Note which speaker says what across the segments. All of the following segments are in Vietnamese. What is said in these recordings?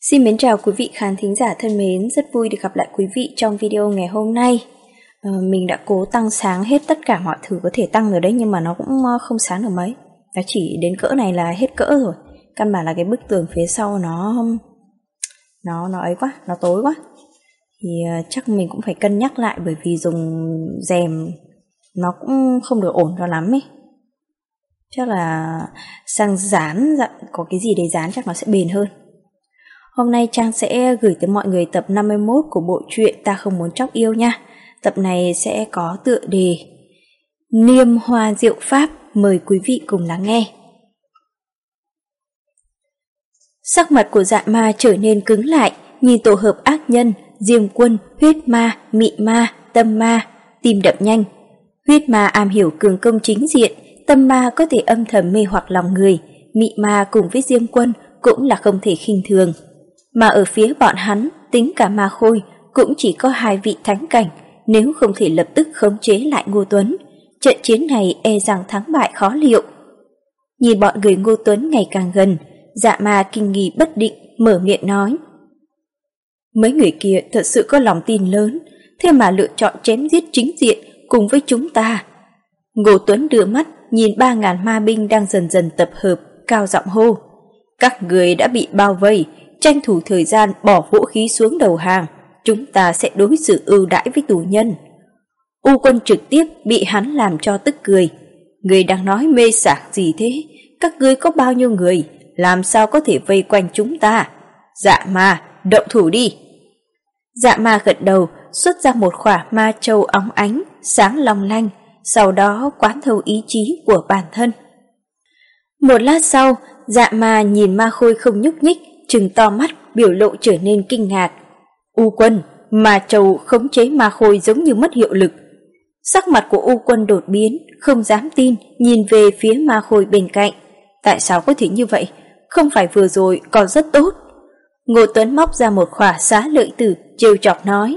Speaker 1: Xin mến chào quý vị khán thính giả thân mến, rất vui được gặp lại quý vị trong video ngày hôm nay. Mình đã cố tăng sáng hết tất cả mọi thứ có thể tăng rồi đấy, nhưng mà nó cũng không sáng được mấy. Nó chỉ đến cỡ này là hết cỡ rồi. Căn bản là cái bức tường phía sau nó ấy quá, nó tối quá. Thì chắc mình cũng phải cân nhắc lại, bởi vì dùng rèm nó cũng không được ổn cho lắm ấy. Chắc là sang dán, có cái gì để dán chắc nó sẽ bền hơn. Hôm nay Trang sẽ gửi tới mọi người tập 51 của bộ truyện Ta Không Muốn Chóc Yêu nha. Tập này sẽ có tựa đề Niêm Hoa Diệu Pháp, mời quý vị cùng lắng nghe. Sắc mặt của Dạ Ma trở nên cứng lại, nhìn tổ hợp ác nhân, Diêm Quân, Huyết Ma, Mị Ma, Tâm Ma, tim đập nhanh. Huyết Ma am hiểu cường công chính diện, Tâm Ma có thể âm thầm mê hoặc lòng người, Mị Ma cùng với Diêm Quân cũng là không thể khinh thường. Mà ở phía bọn hắn, tính cả Ma Khôi, cũng chỉ có 2 vị thánh cảnh, nếu không thể lập tức khống chế lại Ngô Tuấn, trận chiến này e rằng thắng bại khó liệu. Nhìn bọn người Ngô Tuấn ngày càng gần, Dạ Ma kinh nghi bất định, mở miệng nói: mấy người kia thật sự có lòng tin lớn, thế mà lựa chọn chém giết chính diện cùng với chúng ta. Ngô Tuấn đưa mắt nhìn 3.000 ma binh đang dần dần tập hợp, cao giọng hô: các người đã bị bao vây, tranh thủ thời gian bỏ vũ khí xuống đầu hàng, chúng ta sẽ đối xử ưu đãi với tù nhân. U Quân trực tiếp bị hắn làm cho tức cười: người đang nói mê sảng gì thế, các ngươi có bao nhiêu người, làm sao có thể vây quanh chúng ta? Dạ Ma, động thủ đi. Dạ Ma gật đầu, xuất ra một khỏa ma châu óng ánh, sáng long lanh, sau đó quán thâu ý chí của bản thân. Một lát sau, Dạ Ma nhìn Ma Khôi không nhúc nhích, trừng to mắt, biểu lộ trở nên kinh ngạc. U Quân, ma châu khống chế Ma Khôi giống như mất hiệu lực. Sắc mặt của U Quân đột biến, không dám tin, nhìn về phía Ma Khôi bên cạnh. Tại sao có thể như vậy? Không phải vừa rồi còn rất tốt. Ngô Tuấn móc ra một khỏa xá lợi tử, trêu chọc nói: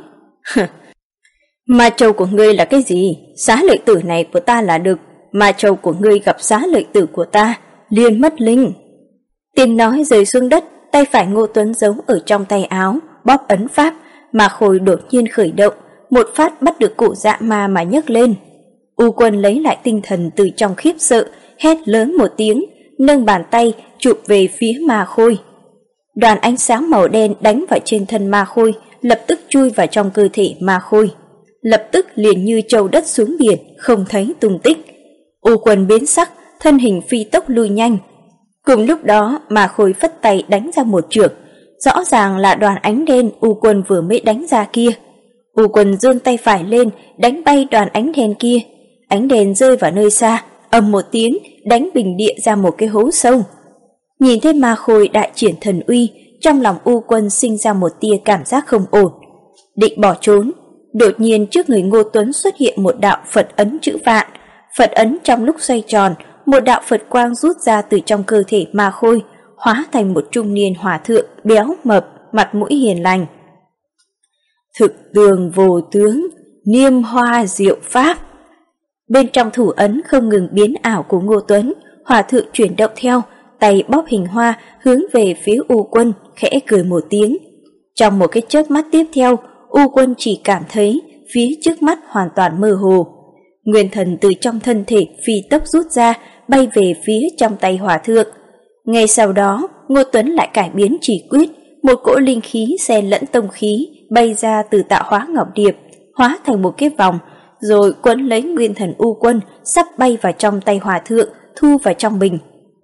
Speaker 1: ma châu của ngươi là cái gì? Xá lợi tử này của ta là được, ma châu của ngươi gặp xá lợi tử của ta liền mất linh. Tiếng nói rơi xuống đất, tay phải Ngô Tuấn giấu ở trong tay áo, bóp ấn pháp, mà Khôi đột nhiên khởi động, một phát bắt được cổ Dạ Ma mà nhấc lên. U Quân lấy lại tinh thần từ trong khiếp sợ, hét lớn một tiếng, nâng bàn tay chụp về phía Ma Khôi. Đoàn ánh sáng màu đen đánh vào trên thân Ma Khôi, lập tức chui vào trong cơ thể Ma Khôi, lập tức liền như trâu đất xuống biển, không thấy tung tích. U Quân biến sắc, thân hình phi tốc lui nhanh. Cùng lúc đó, Ma Khôi phất tay đánh ra một chưởng, rõ ràng là đoàn ánh đen U Quân vừa mới đánh ra kia. U Quân giương tay phải lên, đánh bay đoàn ánh đen kia. Ánh đèn rơi vào nơi xa, ầm một tiếng, đánh bình địa ra một cái hố sâu. Nhìn thấy Ma Khôi đại triển thần uy, trong lòng U Quân sinh ra một tia cảm giác không ổn. Định bỏ trốn, đột nhiên trước người Ngô Tuấn xuất hiện một đạo Phật ấn chữ vạn. Phật ấn trong lúc xoay tròn, một đạo Phật quang rút ra từ trong cơ thể Ma Khôi, hóa thành một trung niên hòa thượng béo mập, mặt mũi hiền lành. Thực tường vô tướng, niêm hoa diệu pháp. Bên trong thủ ấn không ngừng biến ảo của Ngô Tuấn, hòa thượng chuyển động theo, tay bóp hình hoa hướng về phía U Quân, khẽ cười một tiếng. Trong một cái chớp mắt tiếp theo, U Quân chỉ cảm thấy phía trước mắt hoàn toàn mơ hồ. Nguyên thần từ trong thân thể phi tốc rút ra, bay về phía trong tay hòa thượng. Ngay sau đó, Ngô Tuấn lại cải biến chỉ quyết, một cỗ linh khí xen lẫn tông khí bay ra từ tạo hóa ngọc điệp, hóa thành một cái vòng, rồi quấn lấy nguyên thần U Quân, sắp bay vào trong tay hòa thượng, thu vào trong bình.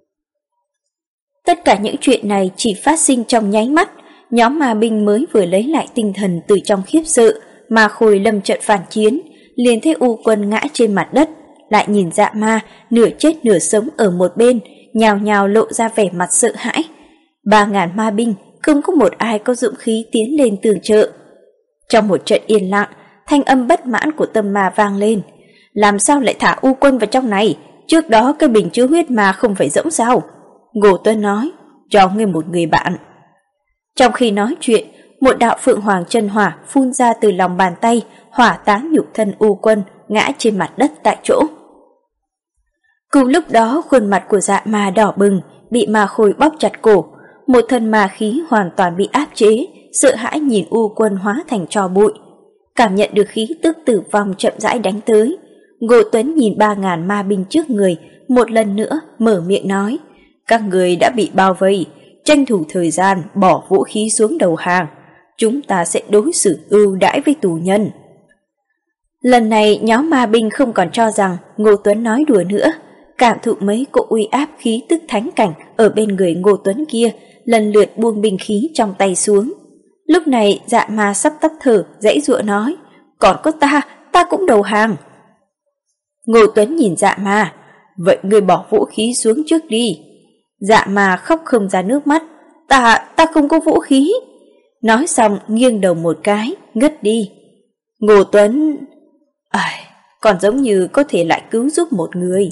Speaker 1: Tất cả những chuyện này chỉ phát sinh trong nháy mắt. Nhóm ma binh mới vừa lấy lại tinh thần từ trong khiếp sợ, Ma Khôi lâm trận phản chiến, liền thấy U Quân ngã trên mặt đất, lại nhìn Dạ Ma nửa chết nửa sống ở một bên, nhào nhào lộ ra vẻ mặt sợ hãi. 3.000 ma binh không có một ai có dũng khí tiến lên tường trợ. Trong một trận yên lặng, thanh âm bất mãn của Tâm Ma vang lên: làm sao lại thả U Quân vào trong này? Trước đó cái bình chứa huyết ma không phải rỗng sao? Ngô Tuấn nói: cho ngươi một người bạn. Trong khi nói chuyện, một đạo phượng hoàng chân hỏa phun ra từ lòng bàn tay, hỏa táng nhục thân U Quân, ngã trên mặt đất tại chỗ. Cùng lúc đó, khuôn mặt của Dạ Ma đỏ bừng, bị Ma Khôi bóp chặt cổ. một thân ma khí hoàn toàn bị áp chế, sợ hãi nhìn U Quân hóa thành tro bụi. Cảm nhận được khí tức tử vong chậm rãi đánh tới, Ngô Tuấn nhìn 3.000 ma binh trước người, một lần nữa mở miệng nói: các người đã bị bao vây, tranh thủ thời gian bỏ vũ khí xuống đầu hàng, chúng ta sẽ đối xử ưu đãi với tù nhân. Lần này nhóm ma binh không còn cho rằng Ngô Tuấn nói đùa nữa, cảm thụ mấy cỗ uy áp khí tức thánh cảnh ở bên người Ngô Tuấn kia, lần lượt buông binh khí trong tay xuống. Lúc này Dạ Ma sắp tắt thở, giãy giụa nói: còn có ta cũng đầu hàng. Ngô Tuấn nhìn Dạ Ma: vậy ngươi bỏ vũ khí xuống trước đi. Dạ Ma khóc không ra nước mắt: ta không có vũ khí. Nói xong nghiêng đầu một cái, ngất đi. Ngô Tuấn... còn giống như có thể lại cứu giúp một người.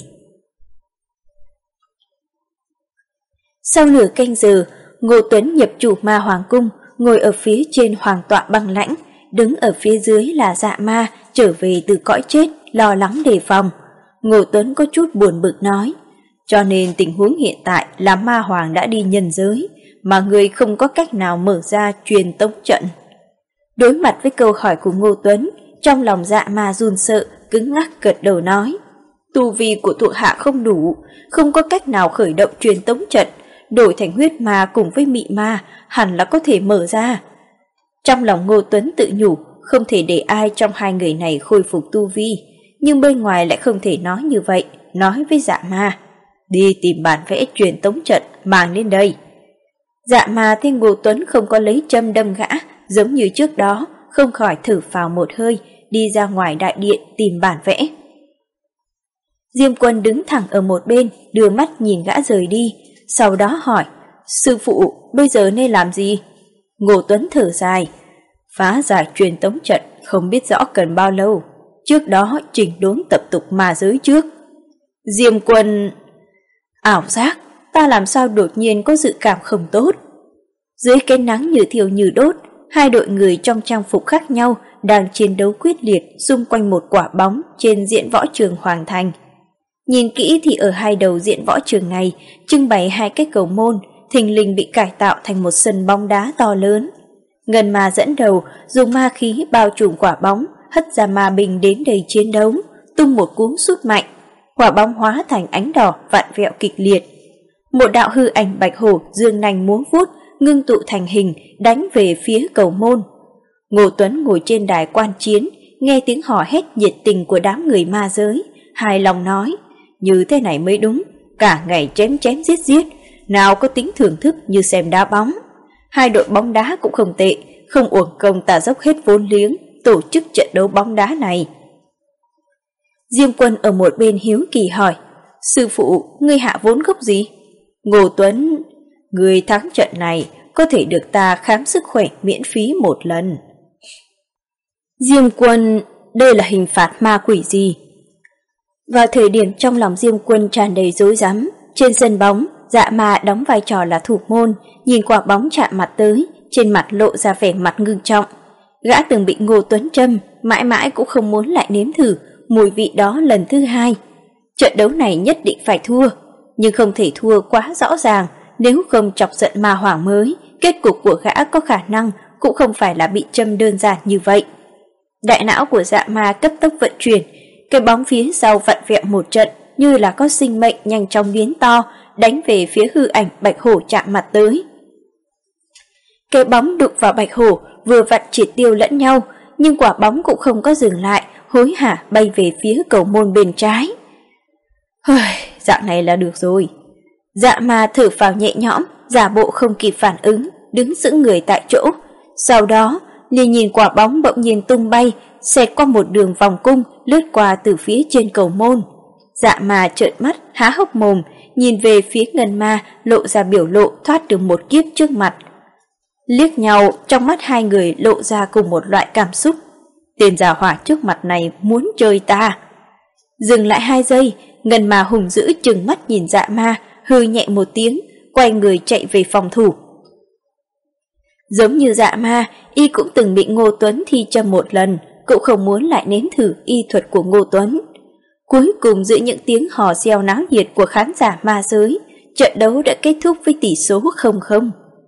Speaker 1: Sau nửa canh giờ, Ngô Tuấn nhập chủ Ma Hoàng Cung, ngồi ở phía trên hoàng tọa băng lãnh, đứng ở phía dưới là Dạ Ma trở về từ cõi chết, lo lắng đề phòng. Ngô Tuấn có chút buồn bực nói: cho nên tình huống hiện tại là Ma Hoàng đã đi nhân giới, mà người không có cách nào mở ra truyền tống trận. Đối mặt với câu hỏi của Ngô Tuấn, trong lòng Dạ Ma run sợ, cứng ngắc gật đầu nói: tu vi của thuộc hạ không đủ, không có cách nào khởi động truyền tống trận, đổi thành huyết ma cùng với mị ma hẳn là có thể mở ra. Trong lòng Ngô Tuấn tự nhủ, không thể để ai trong hai người này khôi phục tu vi, nhưng bên ngoài lại không thể nói như vậy, nói với Dạ Ma: đi tìm bản vẽ truyền tống trận mang lên đây. Dạ Ma thấy Ngô Tuấn không có lấy châm đâm gã giống như trước đó, không khỏi thở phào một hơi, đi ra ngoài đại điện tìm bản vẽ. Diêm Quân đứng thẳng ở một bên, đưa mắt nhìn gã rời đi, sau đó hỏi: sư phụ, bây giờ nên làm gì? Ngô Tuấn thở dài: phá giải truyền tống trận không biết rõ cần bao lâu, trước đó chỉnh đốn tập tục ma giới trước. Diêm Quân: ảo giác, ta làm sao đột nhiên có dự cảm không tốt. Dưới cái nắng như thiêu như đốt, hai đội người trong trang phục khác nhau đang chiến đấu quyết liệt xung quanh một quả bóng trên diện võ trường Hoàng Thành. Nhìn kỹ thì ở hai đầu diện võ trường này trưng bày hai cái cầu môn, thình lình bị cải tạo thành một sân bóng đá to lớn. Ngân Ma dẫn đầu dùng ma khí bao trùm quả bóng, hất ra ma binh đến đây chiến đấu, tung một cú sút mạnh, quả bóng hóa thành ánh đỏ vặn vẹo kịch liệt. Một đạo hư ảnh bạch hổ dương nanh múa vuốt, ngưng tụ thành hình đánh về phía cầu môn. Ngô Tuấn ngồi trên đài quan chiến, nghe tiếng hò hét nhiệt tình của đám người ma giới, hài lòng nói: như thế này mới đúng, cả ngày chém chém giết giết, nào có tính thưởng thức như xem đá bóng. Hai đội bóng đá cũng không tệ, không uổng công ta dốc hết vốn liếng tổ chức trận đấu bóng đá này. Diêm Quân ở một bên hiếu kỳ hỏi: sư phụ, ngươi hạ vốn gốc gì? Ngô Tuấn: người thắng trận này có thể được ta khám sức khỏe miễn phí một lần. Diêm Quân: đây là hình phạt ma quỷ gì? Vào thời điểm trong lòng Diêm Quân tràn đầy rối rắm, trên sân bóng, Dạ Ma đóng vai trò là thủ môn, nhìn quả bóng chạm mặt tới, trên mặt lộ ra vẻ mặt ngưng trọng. Gã từng bị Ngô Tuấn châm, mãi mãi cũng không muốn lại nếm thử mùi vị đó lần thứ hai. Trận đấu này nhất định phải thua, nhưng không thể thua quá rõ ràng, nếu không chọc giận Ma Hoàng mới, kết cục của gã có khả năng cũng không phải là bị châm đơn giản như vậy. Đại não của Dạ Ma cấp tốc vận chuyển, cái bóng phía sau vặn vẹo một trận, như là có sinh mệnh nhanh chóng biến to, đánh về phía hư ảnh bạch hổ chạm mặt tới. Cái bóng đụng vào bạch hổ, vừa vặn triệt tiêu lẫn nhau, nhưng quả bóng cũng không có dừng lại, hối hả bay về phía cầu môn bên trái. Dạng này là được rồi. Dạ Ma thở phào nhẹ nhõm, giả bộ không kịp phản ứng, đứng sững người tại chỗ. Sau đó, liền nhìn quả bóng bỗng nhiên tung bay, xẹt qua một đường vòng cung, lướt qua từ phía trên cầu môn. Dạ Ma trợn mắt, há hốc mồm, nhìn về phía Ngân Ma, lộ ra biểu lộ thoát được một kiếp trước mặt. Liếc nhau, trong mắt hai người lộ ra cùng một loại cảm xúc. Tên già hỏa trước mặt này muốn chơi ta. Dừng lại 2 giây, Ngân Ma hùng dữ trừng mắt nhìn Dạ Ma, hừ nhẹ một tiếng, quay người chạy về phòng thủ. Giống như Dạ Ma, y cũng từng bị Ngô Tuấn thi châm một lần, cũng không muốn lại nếm thử y thuật của Ngô Tuấn. Cuối cùng giữa những tiếng hò reo náo nhiệt của khán giả ma giới, trận đấu đã kết thúc với tỷ số 0-0.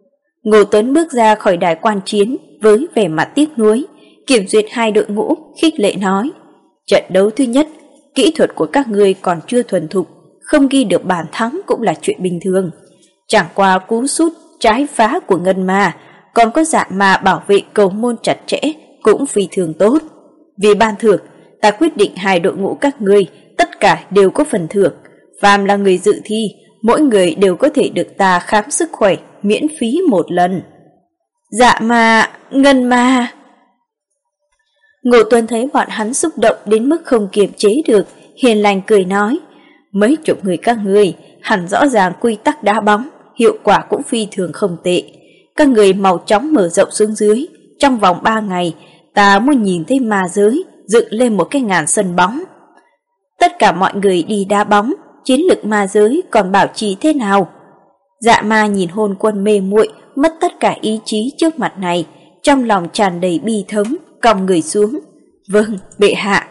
Speaker 1: Ngô Tuấn bước ra khỏi đài quan chiến với vẻ mặt tiếc nuối, kiểm duyệt hai đội ngũ, khích lệ nói: trận đấu thứ nhất, kỹ thuật của các ngươi còn chưa thuần thục, không ghi được bàn thắng cũng là chuyện bình thường. Chẳng qua cú sút trái phá của Ngân Ma, còn có Dạ Ma bảo vệ cầu môn chặt chẽ cũng phi thường tốt. Vì ban thưởng, ta quyết định hai đội ngũ các ngươi tất cả đều có phần thưởng. Phàm là người dự thi, mỗi người đều có thể được ta khám sức khỏe miễn phí một lần. Dạ Ma, Ngân Ma. Ngô Tuấn thấy bọn hắn xúc động đến mức không kiềm chế được, hiền lành cười nói: mấy chục người các ngươi hẳn rõ ràng quy tắc đá bóng, hiệu quả cũng phi thường không tệ. Các người mau chóng mở rộng xuống dưới, trong vòng 3 ngày, ta muốn nhìn thấy ma giới dựng lên một cái ngàn sân bóng. Tất cả mọi người đi đá bóng, chiến lực ma giới còn bảo trì thế nào? Dạ Ma nhìn Hôn Quân mê muội, mất tất cả ý chí trước mặt này, trong lòng tràn đầy bi thống, còng người xuống. Vâng, bệ hạ.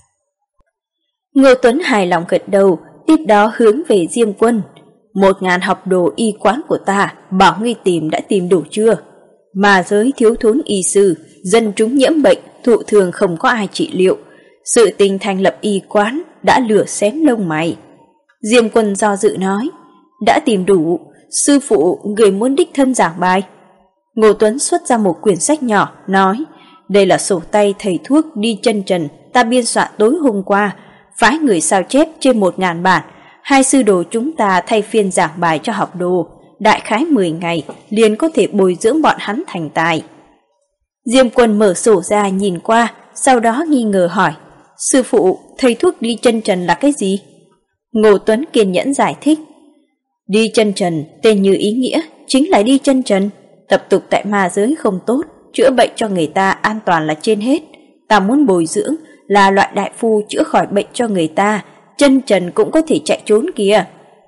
Speaker 1: Ngô Tuấn hài lòng gật đầu, tiếp đó hướng về Diêm Quân. 1000 học đồ y quán của ta, bảo ngươi tìm đã tìm đủ chưa? Mà giới thiếu thốn y sư, dân chúng nhiễm bệnh, thụ thường không có ai trị liệu. Sự tình thành lập y quán đã lửa xém lông mày. Diêm Quân do dự nói: đã tìm đủ, sư phụ người muốn đích thân giảng bài. Ngô Tuấn xuất ra một quyển sách nhỏ, nói: đây là sổ tay thầy thuốc đi chân trần ta biên soạn tối hôm qua, phái người sao chép trên 1000 bản. Hai sư đồ chúng ta thay phiên giảng bài cho học đồ, đại khái 10 ngày liền có thể bồi dưỡng bọn hắn thành tài. Diêm Quân mở sổ ra nhìn qua, sau đó nghi ngờ hỏi: sư phụ, thầy thuốc đi chân trần là cái gì? Ngô Tuấn kiên nhẫn giải thích: đi chân trần tên như ý nghĩa, chính là đi chân trần. Tập tục tại ma giới không tốt, chữa bệnh cho người ta an toàn là trên hết. Ta muốn bồi dưỡng là loại đại phu chữa khỏi bệnh cho người ta, chân trần cũng có thể chạy trốn kìa.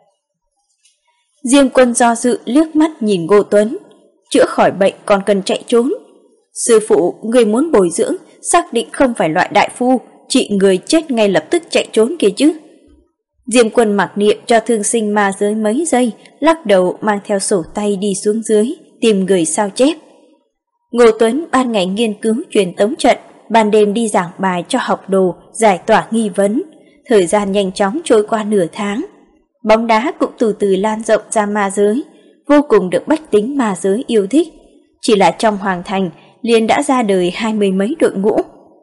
Speaker 1: Diêm Quân do dự liếc mắt nhìn Ngô Tuấn: chữa khỏi bệnh còn cần chạy trốn? Sư phụ, người muốn bồi dưỡng xác định không phải loại đại phu trị người chết ngay lập tức chạy trốn kìa chứ. Diêm Quân mặc niệm cho thương sinh ma giới mấy giây, lắc đầu mang theo sổ tay đi xuống dưới tìm người sao chép. Ngô Tuấn ban ngày nghiên cứu truyền tống trận, ban đêm đi giảng bài cho học đồ, giải tỏa nghi vấn. Thời gian nhanh chóng trôi qua nửa tháng. Bóng đá cũng từ từ lan rộng ra ma giới, vô cùng được bách tính ma giới yêu thích. Chỉ là trong hoàng thành liền đã ra đời 20 mấy đội ngũ.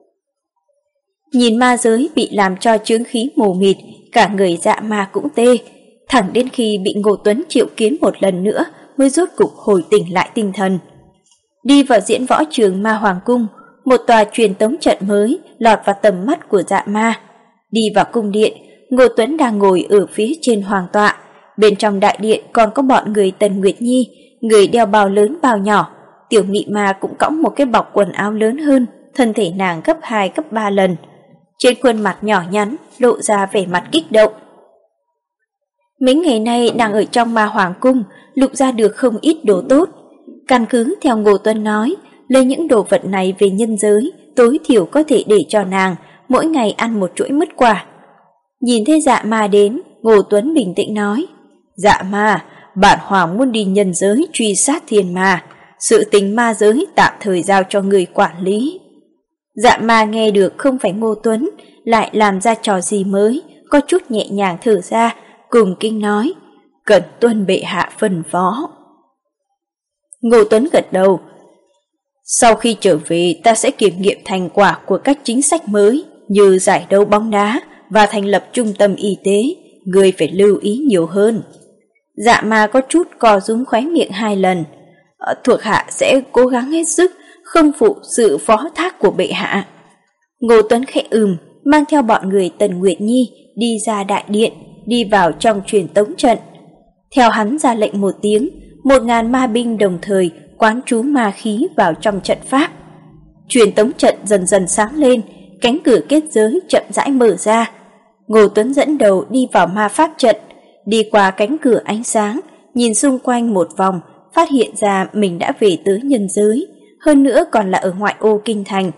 Speaker 1: Nhìn ma giới bị làm cho chướng khí mù mịt, cả người Dạ Ma cũng tê. Thẳng đến khi bị Ngô Tuấn triệu kiến một lần nữa mới rốt cục hồi tỉnh lại tinh thần. Đi vào diễn võ trường Ma Hoàng Cung, một tòa truyền tống trận mới lọt vào tầm mắt của Dạ Ma. Đi vào cung điện, Ngô Tuấn đang ngồi ở phía trên hoàng tọa. Bên trong đại điện còn có bọn người Tần Nguyệt Nhi, người đeo bao lớn bao nhỏ. Tiểu Mị Ma cũng cõng một cái bọc quần áo lớn hơn, thân thể nàng gấp 2 gấp 3 lần. Trên khuôn mặt nhỏ nhắn lộ ra vẻ mặt kích động. Mấy ngày nay nàng ở trong Ma Hoàng Cung lục ra được không ít đồ tốt. Căn cứ theo Ngô Tuấn nói, lấy những đồ vật này về nhân giới, tối thiểu có thể để cho nàng mỗi ngày ăn một chuỗi mứt quả. Nhìn thấy Dạ Ma đến, Ngô Tuấn bình tĩnh nói: Dạ Ma, bản hoàng muốn đi nhân giới truy sát thiên ma, sự tình ma giới tạm thời giao cho người quản lý. Dạ Ma nghe được không phải Ngô Tuấn lại làm ra trò gì mới, có chút nhẹ nhàng thở ra, cùng kinh nói: cần tuân bệ hạ phân phó. Ngô Tuấn gật đầu: sau khi trở về ta sẽ kiểm nghiệm thành quả của các chính sách mới như giải đấu bóng đá và thành lập trung tâm y tế, người phải lưu ý nhiều hơn. Dạ Ma có chút co rúm khóe miệng 2 lần. Thuộc hạ sẽ cố gắng hết sức, không phụ sự phó thác của bệ hạ. Ngô Tuấn khẽ mang theo bọn người Tần Nguyệt Nhi đi ra đại điện, đi vào trong truyền tống trận. Theo hắn ra lệnh một tiếng, 1000 ma binh đồng thời quán trú ma khí vào trong trận pháp. Truyền tống trận dần dần sáng lên, cánh cửa kết giới chậm rãi mở ra. Ngô Tuấn dẫn đầu đi vào ma pháp trận, đi qua cánh cửa ánh sáng, nhìn xung quanh một vòng, phát hiện ra mình đã về tới nhân giới, hơn nữa còn là ở ngoại ô kinh thành.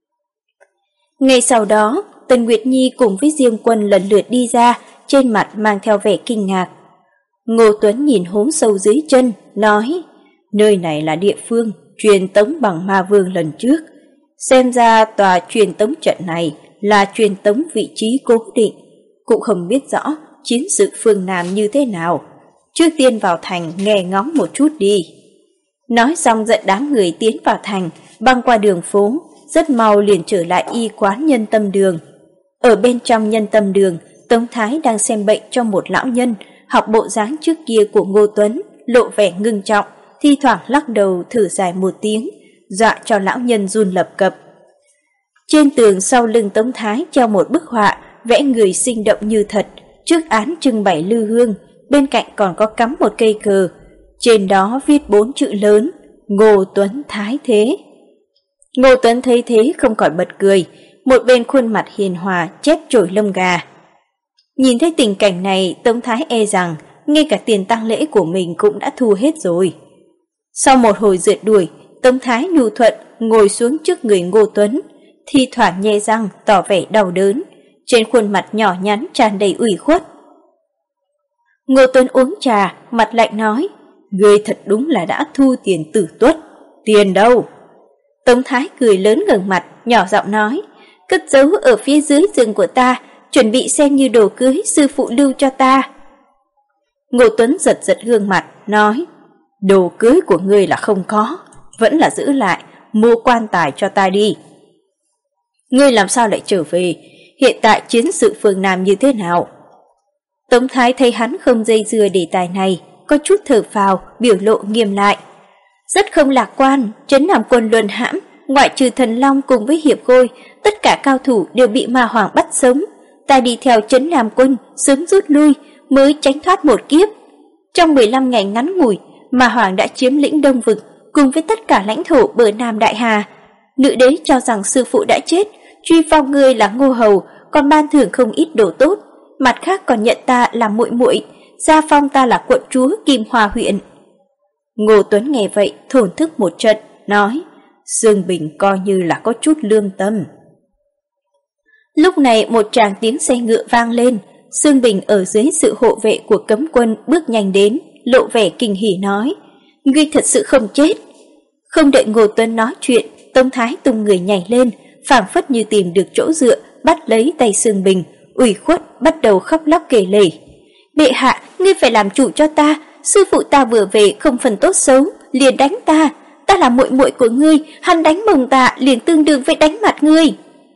Speaker 1: Ngay sau đó, Tần Nguyệt Nhi cùng với Diêm Quân lần lượt đi ra, trên mặt mang theo vẻ kinh ngạc. Ngô Tuấn nhìn hố sâu dưới chân, nói: Nơi này là địa phương truyền tống bằng ma vương lần trước. Xem ra tòa truyền tống trận này là truyền tống vị trí cố định. Cũng không biết rõ chiến sự phương Nam như thế nào. Trước tiên vào thành nghe ngóng một chút đi. Nói xong dẫn đám người tiến vào thành, băng qua đường phố, rất mau liền trở lại y quán Nhân Tâm Đường. Ở bên trong Nhân Tâm Đường, Tống Thái đang xem bệnh cho một lão nhân, học bộ dáng trước kia của Ngô Tuấn, lộ vẻ ngưng trọng, thi thoảng lắc đầu thở dài một tiếng, dọa cho lão nhân run lập cập. Trên tường sau lưng Tống Thái treo một bức họa, vẽ người sinh động như thật, trước án trưng bày lư hương, bên cạnh còn có cắm một cây cờ, trên đó viết 4 chữ lớn: Ngô Tuấn Thái Thế. Ngô Tuấn thấy thế không khỏi bật cười, một bên khuôn mặt hiền hòa chép chổi lông gà. Nhìn thấy tình cảnh này, Tống Thái e rằng ngay cả tiền tang lễ của mình cũng đã thu hết rồi. Sau một hồi rượt đuổi, Tống Thái nhu thuận ngồi xuống trước người Ngô Tuấn, thi thoảng nhe răng tỏ vẻ đau đớn, trên khuôn mặt nhỏ nhắn tràn đầy ủy khuất. Ngô Tuấn uống trà, mặt lạnh nói: "Ngươi thật đúng là đã thu tiền tử tuất, tiền đâu?" Tống Thái cười lớn ngẩng mặt, nhỏ giọng nói: "Cất giấu ở phía dưới giường của ta, chuẩn bị xem như đồ cưới sư phụ lưu cho ta." Ngô Tuấn giật giật gương mặt, nói: "Đồ cưới của ngươi là không có, vẫn là giữ lại, mua quan tài cho ta đi." "Ngươi làm sao lại trở về? Hiện tại chiến sự phương Nam như thế nào?" Tống Thái thấy hắn không dây dưa đề tài này, có chút thở phào, biểu lộ nghiêm lại. "Rất không lạc quan, trấn Nam quân luân hãm, ngoại trừ Thần Long cùng với Hiệp Khôi, tất cả cao thủ đều bị Ma Hoàng bắt sống. Ta đi theo trấn Nam quân, sớm rút lui, mới tránh thoát một kiếp. Trong 15 ngày ngắn ngủi, Ma Hoàng đã chiếm lĩnh Đông Vực, cùng với tất cả lãnh thổ bờ Nam Đại Hà. Nữ đế cho rằng sư phụ đã chết, truy phong ngươi là Ngô Hầu, còn ban thưởng không ít đồ tốt. Mặt khác còn nhận ta làm muội muội, gia phong ta là quận chúa Kim Hoa huyện." Ngô Tuấn nghe vậy thổn thức một trận, nói: "Dương Bình coi như là có chút lương tâm." Lúc này một tràng tiếng xe ngựa vang lên, Dương Bình ở dưới sự hộ vệ của cấm quân bước nhanh đến, lộ vẻ kinh hỉ nói: "Ngươi thật sự không chết." Không đợi Ngô Tuấn nói chuyện, Tống Thái tung người nhảy lên, phảng phất như tìm được chỗ dựa, bắt lấy tay Dương Bình, ủy khuất bắt đầu khóc lóc kể lể: "Bệ hạ, ngươi phải làm chủ cho ta, sư phụ ta vừa về không phần tốt xấu, liền đánh ta, ta là muội muội của ngươi, hắn đánh mông ta liền tương đương với đánh mặt ngươi."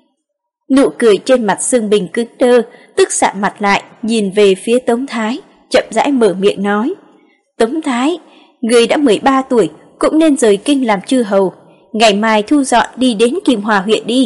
Speaker 1: Nụ cười trên mặt Dương Bình cứng đơ, tức sạm mặt lại, nhìn về phía Tống Thái, chậm rãi mở miệng nói: "Tống Thái, ngươi đã 13 tuổi, cũng nên rời kinh làm chư hầu, ngày mai thu dọn đi đến Kim Hòa huyện đi."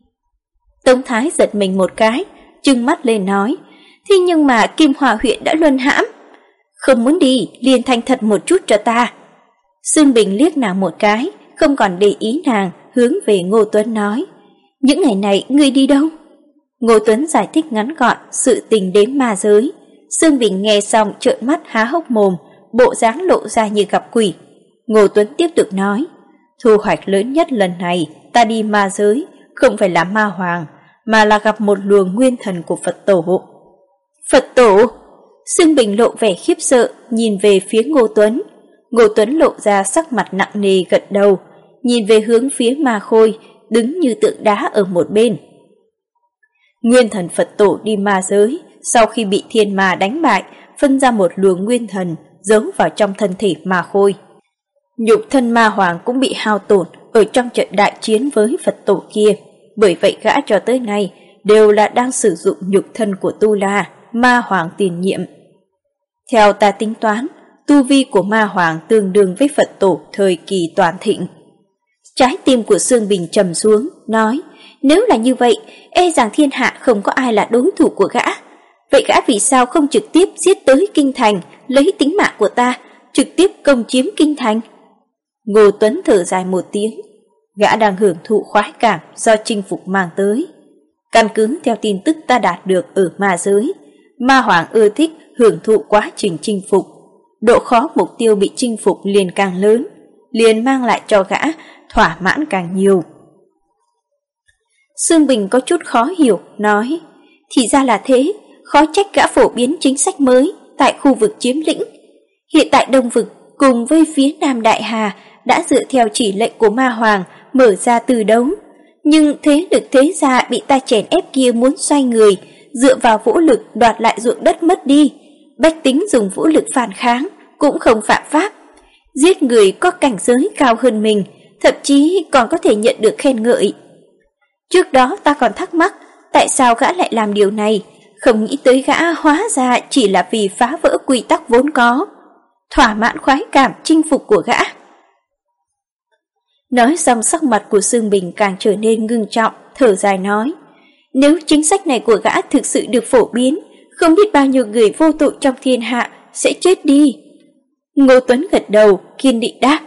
Speaker 1: Tống Thái giật mình một cái, trừng mắt lên nói: "Thế nhưng mà Kim Hòa huyện đã luân hãm." "Không muốn đi, liền thành thật một chút cho ta." Dương Bình liếc nàng một cái, không còn để ý nàng, hướng về Ngô Tuấn nói: "Những ngày này ngươi đi đâu?" Ngô Tuấn giải thích ngắn gọn sự tình đến ma giới. Dương Bình nghe xong trợn mắt há hốc mồm, bộ dáng lộ ra như gặp quỷ. Ngô Tuấn tiếp tục nói: "Thu hoạch lớn nhất lần này ta đi ma giới, không phải là Ma Hoàng, mà là gặp một luồng nguyên thần của Phật tổ." "Phật tổ?" Dương Bình lộ vẻ khiếp sợ, nhìn về phía Ngô Tuấn. Ngô Tuấn lộ ra sắc mặt nặng nề gật đầu, nhìn về hướng phía Ma Khôi, đứng như tượng đá ở một bên. Nguyên thần Phật tổ đi ma giới, sau khi bị thiên ma đánh bại, phân ra một luồng nguyên thần, giấu vào trong thân thể Ma Khôi. Nhục thân Ma Hoàng cũng bị hao tổn ở trong trận đại chiến với Phật tổ kia, bởi vậy gã cho tới nay đều là đang sử dụng nhục thân của Tu La, Ma Hoàng tiền nhiệm. Theo ta tính toán, tu vi của Ma Hoàng tương đương với Phật tổ thời kỳ toàn thịnh. Trái tim của Dương Bình trầm xuống, nói: "Nếu là như vậy, e rằng thiên hạ không có ai là đối thủ của gã. Vậy gã vì sao không trực tiếp giết tới kinh thành, lấy tính mạng của ta, trực tiếp công chiếm kinh thành?" Ngô Tuấn thở dài một tiếng. Gã đang hưởng thụ khoái cảm do chinh phục mang tới. Căn cứ theo tin tức ta đạt được ở ma giới, Ma Hoàng ưa thích hưởng thụ quá trình chinh phục. Độ khó mục tiêu bị chinh phục liền càng lớn, liền mang lại cho gã thỏa mãn càng nhiều. Dương Bình có chút khó hiểu, nói: "Thì ra là thế, khó trách gã phổ biến chính sách mới tại khu vực chiếm lĩnh. Hiện tại Đông Vực cùng với phía Nam Đại Hà đã dựa theo chỉ lệnh của Ma Hoàng mở ra từ đấu. Nhưng thế lực thế gia bị ta chèn ép kia muốn xoay người, dựa vào vũ lực đoạt lại ruộng đất mất đi. Bách tính dùng vũ lực phản kháng cũng không phạm pháp. Giết người có cảnh giới cao hơn mình, thậm chí còn có thể nhận được khen ngợi. Trước đó ta còn thắc mắc tại sao gã lại làm điều này, không nghĩ tới gã hóa ra chỉ là vì phá vỡ quy tắc vốn có, thỏa mãn khoái cảm chinh phục của gã. Nói xong sắc mặt của Dương Bình càng trở nên ngưng trọng, thở dài nói, nếu chính sách này của gã thực sự được phổ biến, không biết bao nhiêu người vô tội trong thiên hạ sẽ chết đi. Ngô Tuấn gật đầu, kiên định đáp,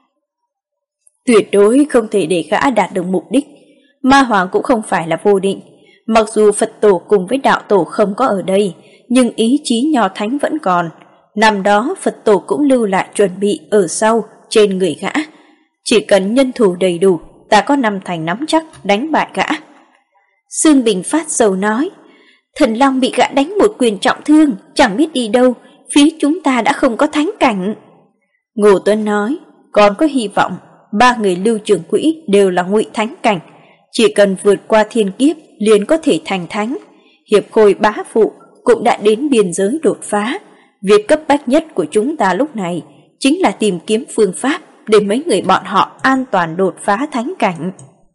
Speaker 1: tuyệt đối không thể để gã đạt được mục đích. Ma Hoàng cũng không phải là vô định. Mặc dù Phật tổ cùng với đạo tổ không có ở đây, nhưng ý chí nho thánh vẫn còn. Năm đó Phật tổ cũng lưu lại chuẩn bị ở sau trên người gã. Chỉ cần nhân thủ đầy đủ, ta có 5 thành nắm chắc đánh bại gã. Dương Bình phát sầu nói, Thần Long bị gã đánh một quyền trọng thương, chẳng biết đi đâu, phía chúng ta đã không có thánh cảnh. Ngô Tuấn nói, còn có hy vọng. 3 người Lưu Trường Quỹ đều là ngụy thánh cảnh, chỉ cần vượt qua thiên kiếp liền có thể thành thánh. Hiệp Khôi bá phụ cũng đã đến biên giới đột phá. Việc cấp bách nhất của chúng ta lúc này chính là tìm kiếm phương pháp để mấy người bọn họ an toàn đột phá thánh cảnh.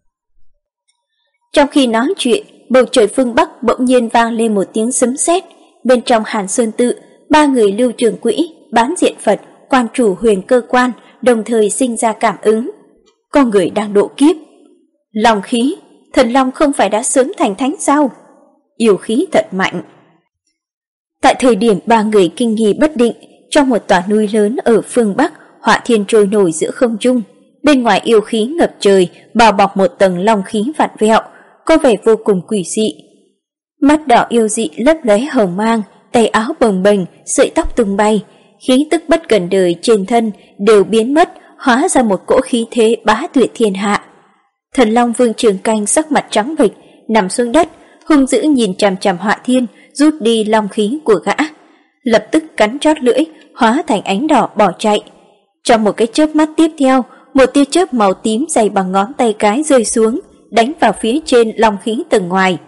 Speaker 1: Trong khi nói chuyện, bầu trời phương Bắc bỗng nhiên vang lên một tiếng sấm sét. Bên trong Hàn Sơn Tự, 3 người Lưu Trường Quỹ, Bán Diện Phật, quan chủ Huyền Cơ Quan đồng thời sinh ra cảm ứng. Con người đang độ kiếp. Long khí, Thần Long không phải đã sớm thành thánh sao? Yêu khí thật mạnh. Tại thời điểm 3 người kinh nghi bất định, trong một tòa núi lớn ở phương Bắc, hỏa thiên trôi nổi giữa không trung. Bên ngoài yêu khí ngập trời, bao bọc một tầng long khí vặn vẹo, có vẻ vô cùng quỷ dị. Mắt đỏ yêu dị lấp lóe hồng mang, tay áo bồng bềnh, sợi tóc tung bay, khí tức bất cần đời trên thân đều biến mất, hóa ra một cỗ khí thế bá tuyệt thiên hạ. Thần Long Vương Trường Canh sắc mặt trắng bệch, nằm xuống đất, hung dữ nhìn chằm chằm Hỏa Thiên, rút đi long khí của gã. Lập tức cắn chót lưỡi, hóa thành ánh đỏ bỏ chạy. Trong một cái chớp mắt tiếp theo, một tia chớp màu tím dày bằng ngón tay cái rơi xuống, đánh vào phía trên long khí tầng ngoài.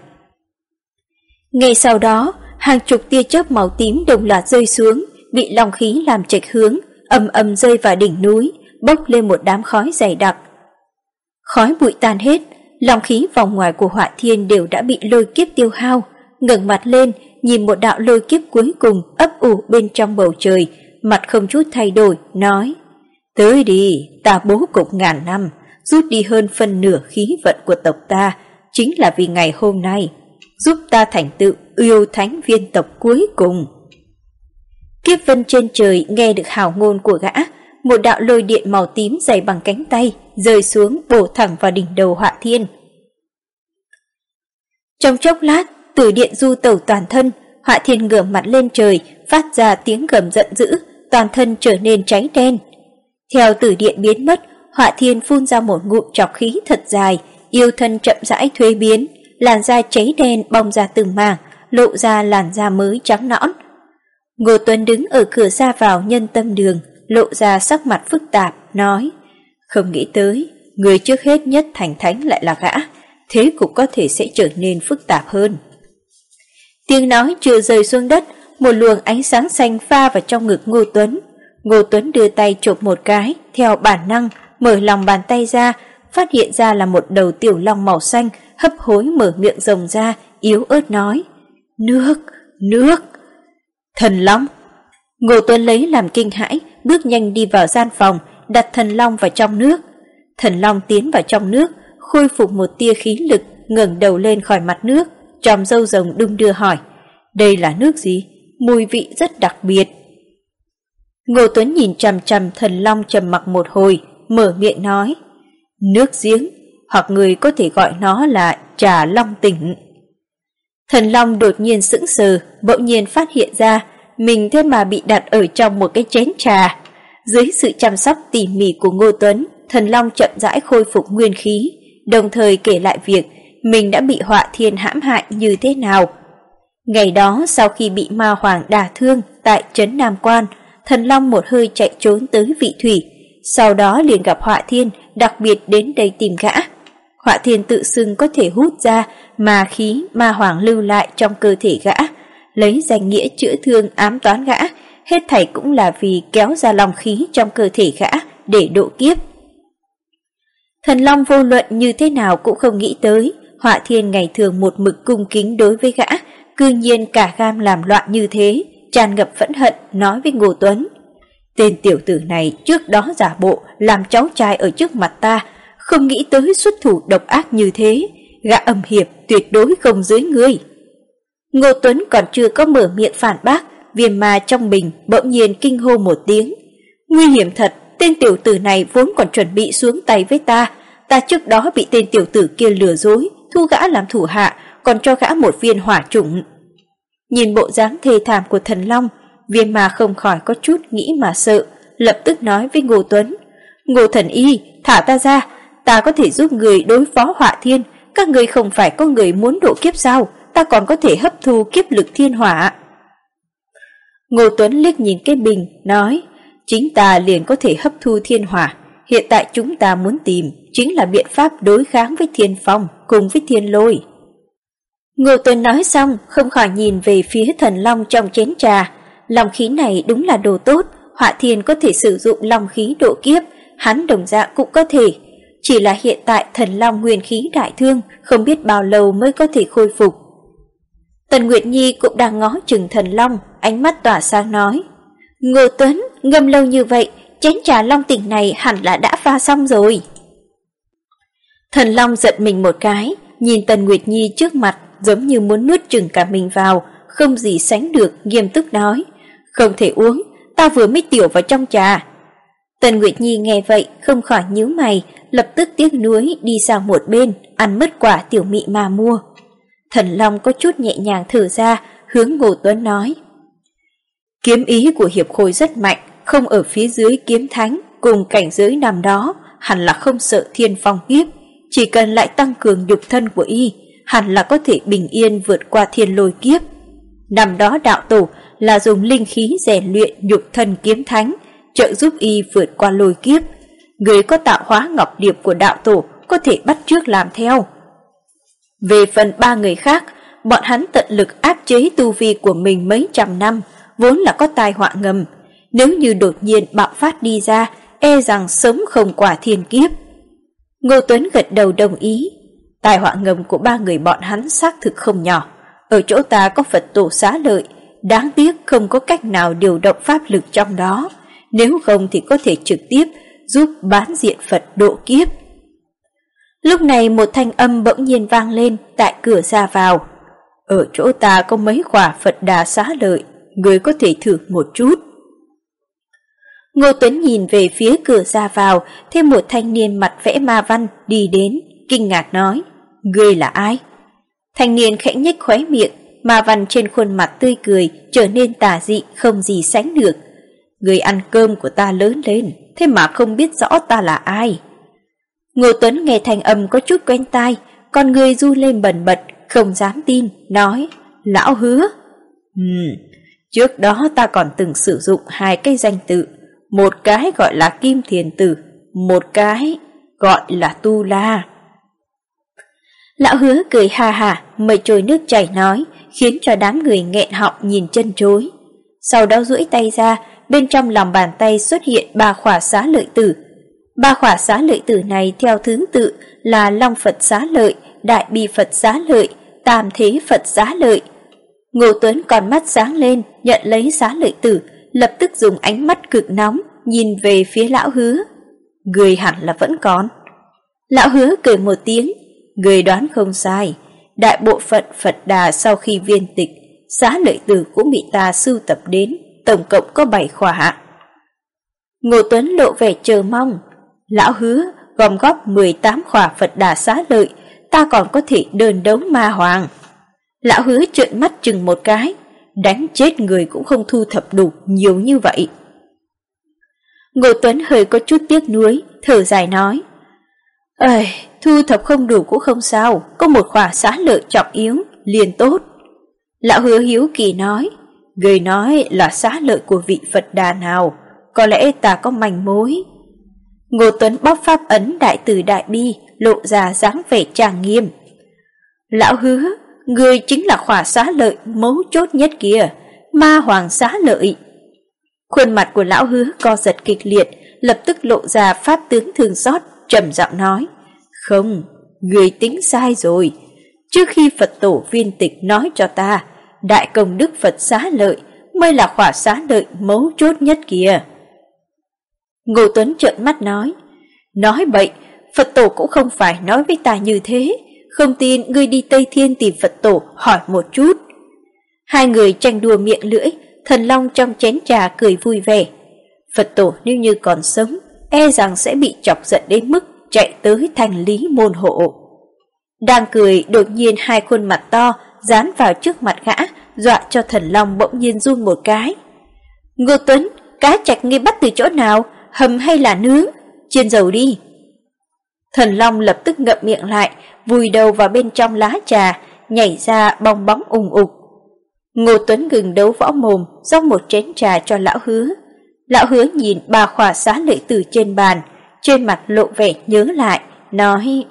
Speaker 1: Ngay sau đó, hàng chục tia chớp màu tím đồng loạt rơi xuống, bị long khí làm chệch hướng, ầm ầm rơi vào đỉnh núi, bốc lên một đám khói dày đặc. Khói bụi tan hết, long khí vòng ngoài của Hỏa Thiên đều đã bị lôi kiếp tiêu hao. Ngẩng mặt lên, nhìn một đạo lôi kiếp cuối cùng ấp ủ bên trong bầu trời, mặt không chút thay đổi, nói, tới đi, ta bố cục ngàn năm, rút đi hơn phân nửa khí vận của tộc ta, chính là vì ngày hôm nay, giúp ta thành tựu yêu thánh viên tộc cuối cùng. Kiếp vân trên trời nghe được hào ngôn của gã, một đạo lôi điện màu tím dày bằng cánh tay rơi xuống bổ thẳng vào đỉnh đầu Hỏa Thiên. Trong chốc lát, tử điện du tẩu toàn thân, Hỏa Thiên ngửa mặt lên trời, phát ra tiếng gầm giận dữ, toàn thân trở nên cháy đen. Theo tử điện biến mất, Hỏa Thiên phun ra một ngụm trọc khí thật dài, yêu thân chậm rãi thuế biến, làn da cháy đen bong ra từng mảng, lộ ra làn da mới trắng nõn. Ngô Tuấn đứng ở cửa ra vào Nhân Tâm Đường, lộ ra sắc mặt phức tạp, nói, không nghĩ tới, người trước hết nhất thành thánh lại là gã, thế cục có thể sẽ trở nên phức tạp hơn. Tiếng nói chưa rơi xuống đất, một luồng ánh sáng xanh pha vào trong ngực Ngô Tuấn. Ngô Tuấn đưa tay chộp một cái, theo bản năng, mở lòng bàn tay ra, phát hiện ra là một đầu tiểu long màu xanh, hấp hối mở miệng rồng ra, yếu ớt nói, nước, nước. Thần Long. Ngô Tuấn lấy làm kinh hãi, bước nhanh đi vào gian phòng, đặt Thần Long vào trong nước. Thần Long tiến vào trong nước, khôi phục một tia khí lực, ngẩng đầu lên khỏi mặt nước, tròm râu rồng đung đưa hỏi, đây là nước gì? Mùi vị rất đặc biệt. Ngô Tuấn nhìn chằm chằm Thần Long trầm mặc một hồi, mở miệng nói, nước giếng, hoặc người có thể gọi nó là trà long tỉnh. Thần Long đột nhiên sững sờ, bỗng nhiên phát hiện ra mình thế mà bị đặt ở trong một cái chén trà. Dưới sự chăm sóc tỉ mỉ của Ngô Tuấn, Thần Long chậm rãi khôi phục nguyên khí, đồng thời kể lại việc mình đã bị Hỏa Thiên hãm hại như thế nào. Ngày đó sau khi bị Ma Hoàng đả thương tại trấn Nam Quan, Thần Long một hơi chạy trốn tới vị thủy, sau đó liền gặp Họa Thiên đặc biệt đến đây tìm gã. Họa Thiên tự xưng có thể hút ra ma khí ma hoàng lưu lại trong cơ thể gã, lấy danh nghĩa chữa thương ám toán gã, hết thảy cũng là vì kéo ra long khí trong cơ thể gã để độ kiếp. Thần Long vô luận như thế nào cũng không nghĩ tới, Họa Thiên ngày thường một mực cung kính đối với gã, cư nhiên cả gan làm loạn như thế, tràn ngập phẫn hận nói với Ngô Tuấn: tên tiểu tử này trước đó giả bộ làm cháu trai ở trước mặt ta, không nghĩ tới xuất thủ độc ác như thế, gã âm hiểm tuyệt đối không dưới ngươi. Ngô Tuấn còn chưa có mở miệng phản bác, viêm ma trong mình bỗng nhiên kinh hô một tiếng: nguy hiểm thật, tên tiểu tử này vốn còn chuẩn bị xuống tay với ta, ta trước đó bị tên tiểu tử kia lừa dối, thu gã làm thủ hạ, còn cho gã một viên hỏa chủng. Nhìn bộ dáng thê thảm của Thần Long, viêm ma không khỏi có chút nghĩ mà sợ, lập tức nói với Ngô Tuấn: Ngô thần y, thả ta ra, ta có thể giúp người đối phó Họa Thiên, các người không phải có người muốn độ kiếp sao, ta còn có thể hấp thu kiếp lực thiên hỏa. Ngô Tuấn liếc nhìn cái bình, nói: chính ta liền có thể hấp thu thiên hỏa, hiện tại chúng ta muốn tìm chính là biện pháp đối kháng với thiên phong cùng với thiên lôi. Ngô Tuấn nói xong, không khỏi nhìn về phía Thần Long trong chén trà. Long khí này đúng là đồ tốt, Họa Thiên có thể sử dụng long khí độ kiếp, hắn đồng dạng cũng có thể. Chỉ là hiện tại Thần Long nguyên khí đại thương, không biết bao lâu mới có thể khôi phục. Tần Nguyệt Nhi cũng đang ngó chừng Thần Long, ánh mắt tỏa sáng nói: Ngô Tuấn, ngâm lâu như vậy, chén trà long tỉnh này hẳn là đã pha xong rồi. Thần Long giật mình một cái, nhìn Tần Nguyệt Nhi trước mặt giống như muốn nuốt chửng cả mình vào, không gì sánh được, nghiêm túc nói: không thể uống, ta vừa mới tiểu vào trong trà. Tần Nguyệt Nhi nghe vậy không khỏi nhíu mày, lập tức tiếc nuối đi sang một bên, ăn mất quả tiểu mị mà mua. Thần Long có chút nhẹ nhàng thở ra, hướng Ngô Tuấn nói: kiếm ý của Hiệp Khôi rất mạnh, không ở phía dưới kiếm thánh cùng cảnh giới nằm đó, hẳn là không sợ thiên phong kiếp, chỉ cần lại tăng cường nhục thân của y, hẳn là có thể bình yên vượt qua thiên lôi kiếp. Năm đó đạo tổ là dùng linh khí rèn luyện nhục thân kiếm thánh, trợ giúp y vượt qua lôi kiếp. Người có tạo hóa ngọc điệp của đạo tổ có thể bắt chước làm theo. Về phần ba người khác, bọn hắn tận lực áp chế tu vi của mình mấy trăm năm, vốn là có tai họa ngầm. Nếu như đột nhiên bạo phát đi ra, e rằng sớm không qua thiên kiếp. Ngô Tuấn gật đầu đồng ý. Tai họa ngầm của ba người bọn hắn xác thực không nhỏ. Ở chỗ ta có Phật tổ xá lợi, đáng tiếc không có cách nào điều động pháp lực trong đó, nếu không thì có thể trực tiếp giúp bán diện Phật độ kiếp. Lúc này một thanh âm bỗng nhiên vang lên tại cửa ra vào: ở chỗ ta có mấy quả Phật đà xá lợi, người có thể thử một chút. Ngô Tuấn nhìn về phía cửa ra vào, thêm một thanh niên mặt vẽ ma văn đi đến, kinh ngạc nói: ngươi là ai? Thanh niên khẽ nhếch khóe miệng, ma văn trên khuôn mặt tươi cười trở nên tà dị không gì sánh được. Người ăn cơm của ta lớn lên, thế mà không biết rõ ta là ai. Ngô Tuấn nghe thanh âm có chút quen tai, con người du lên bần bật, không dám tin, nói: lão Hứa. Trước đó ta còn từng sử dụng hai cái danh tự, một cái gọi là Kim Thiền Tử, một cái gọi là Tu La. Lão Hứa cười ha ha, mây trôi nước chảy nói, khiến cho đám người nghẹn họng nhìn chân chối. Sau đó duỗi tay ra, bên trong lòng bàn tay xuất hiện 3 khỏa xá lợi tử. 3 khỏa xá lợi tử này theo thứ tự là Long Phật xá lợi, Đại Bi Phật xá lợi, Tam Thế Phật xá lợi. Ngô Tuấn còn mắt sáng lên, nhận lấy xá lợi tử, lập tức dùng ánh mắt cực nóng nhìn về phía Lão Hứa. Người hẳn là vẫn còn. Lão Hứa cười một tiếng, người đoán không sai, đại bộ phận Phật đà sau khi viên tịch, xá lợi tử cũng bị ta sưu tập đến, tổng cộng có 7 khỏa. Ngô Tuấn lộ vẻ chờ mong. Lão Hứa gom góp 18 khỏa Phật đà xá lợi, ta còn có thể đơn đấu ma hoàng. Lão Hứa trợn mắt chừng một cái, đánh chết người cũng không thu thập đủ nhiều như vậy. Ngô Tuấn hơi có chút tiếc nuối, thở dài nói: thu thập không đủ cũng không sao, có một khỏa xá lợi trọng yếu liền tốt. Lão Hứa hiếu kỳ nói: Người nói là xá lợi của vị Phật Đà nào, có lẽ ta có manh mối. Ngô Tuấn bóp pháp ấn đại từ đại bi, lộ ra dáng vẻ trang nghiêm. Lão Hứa, người chính là khỏa xá lợi mấu chốt nhất kia, ma hoàng xá lợi. Khuôn mặt của lão Hứa co giật kịch liệt, lập tức lộ ra pháp tướng thương xót, trầm giọng nói: Không, người tính sai rồi. Trước khi Phật tổ Viên Tịch nói cho ta, đại công đức Phật xá lợi mới là khỏa xá lợi mấu chốt nhất kia. Ngô Tuấn trợn mắt nói bậy, Phật tổ cũng không phải nói với ta như thế, không tin ngươi đi Tây Thiên tìm Phật tổ hỏi một chút. Hai người tranh đùa miệng lưỡi, Thần Long trong chén trà cười vui vẻ. Phật tổ nếu như còn sống, e rằng sẽ bị chọc giận đến mức chạy tới Thanh Lý môn hộ. Đang cười, đột nhiên hai khuôn mặt to dán vào trước mặt gã, dọa cho Thần Long bỗng nhiên run một cái. Ngô Tuấn, cá trạch ngươi bắt từ chỗ nào, hầm hay là nướng? Chiên dầu đi. Thần Long lập tức ngậm miệng lại, vùi đầu vào bên trong lá trà, nhảy ra bong bóng ùng ục. Ngô Tuấn ngừng đấu võ mồm, rót một chén trà cho lão Hứa. Lão Hứa nhìn bà khỏa xá lợi tử trên bàn, trên mặt lộ vẻ nhớ lại, nói: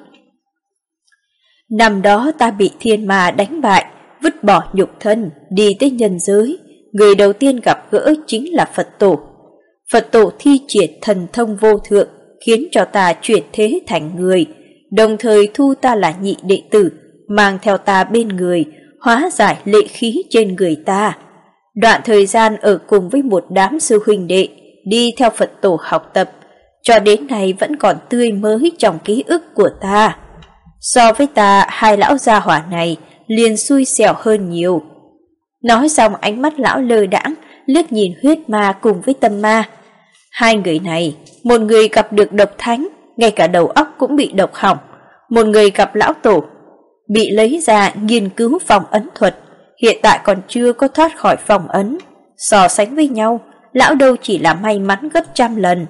Speaker 1: Năm đó ta bị thiên ma đánh bại, vứt bỏ nhục thân, đi tới nhân giới. Người đầu tiên gặp gỡ chính là Phật tổ. Phật tổ thi triển thần thông vô thượng, khiến cho ta chuyển thế thành người, đồng thời thu ta là nhị đệ tử, mang theo ta bên người, hóa giải lệ khí trên người ta. Đoạn thời gian ở cùng với một đám sư huynh đệ, đi theo Phật tổ học tập, cho đến nay vẫn còn tươi mới trong ký ức của ta. So với ta, hai lão gia hỏa này liền xui xẻo hơn nhiều. Nói xong ánh mắt lão lơ đãng liếc nhìn huyết ma cùng với tâm ma. Hai người này, một người gặp được độc thánh, ngay cả đầu óc cũng bị độc hỏng. Một người gặp lão tổ, bị lấy ra nghiên cứu phong ấn thuật, hiện tại còn chưa có thoát khỏi phong ấn. So sánh với nhau, lão đâu chỉ là may mắn gấp trăm lần.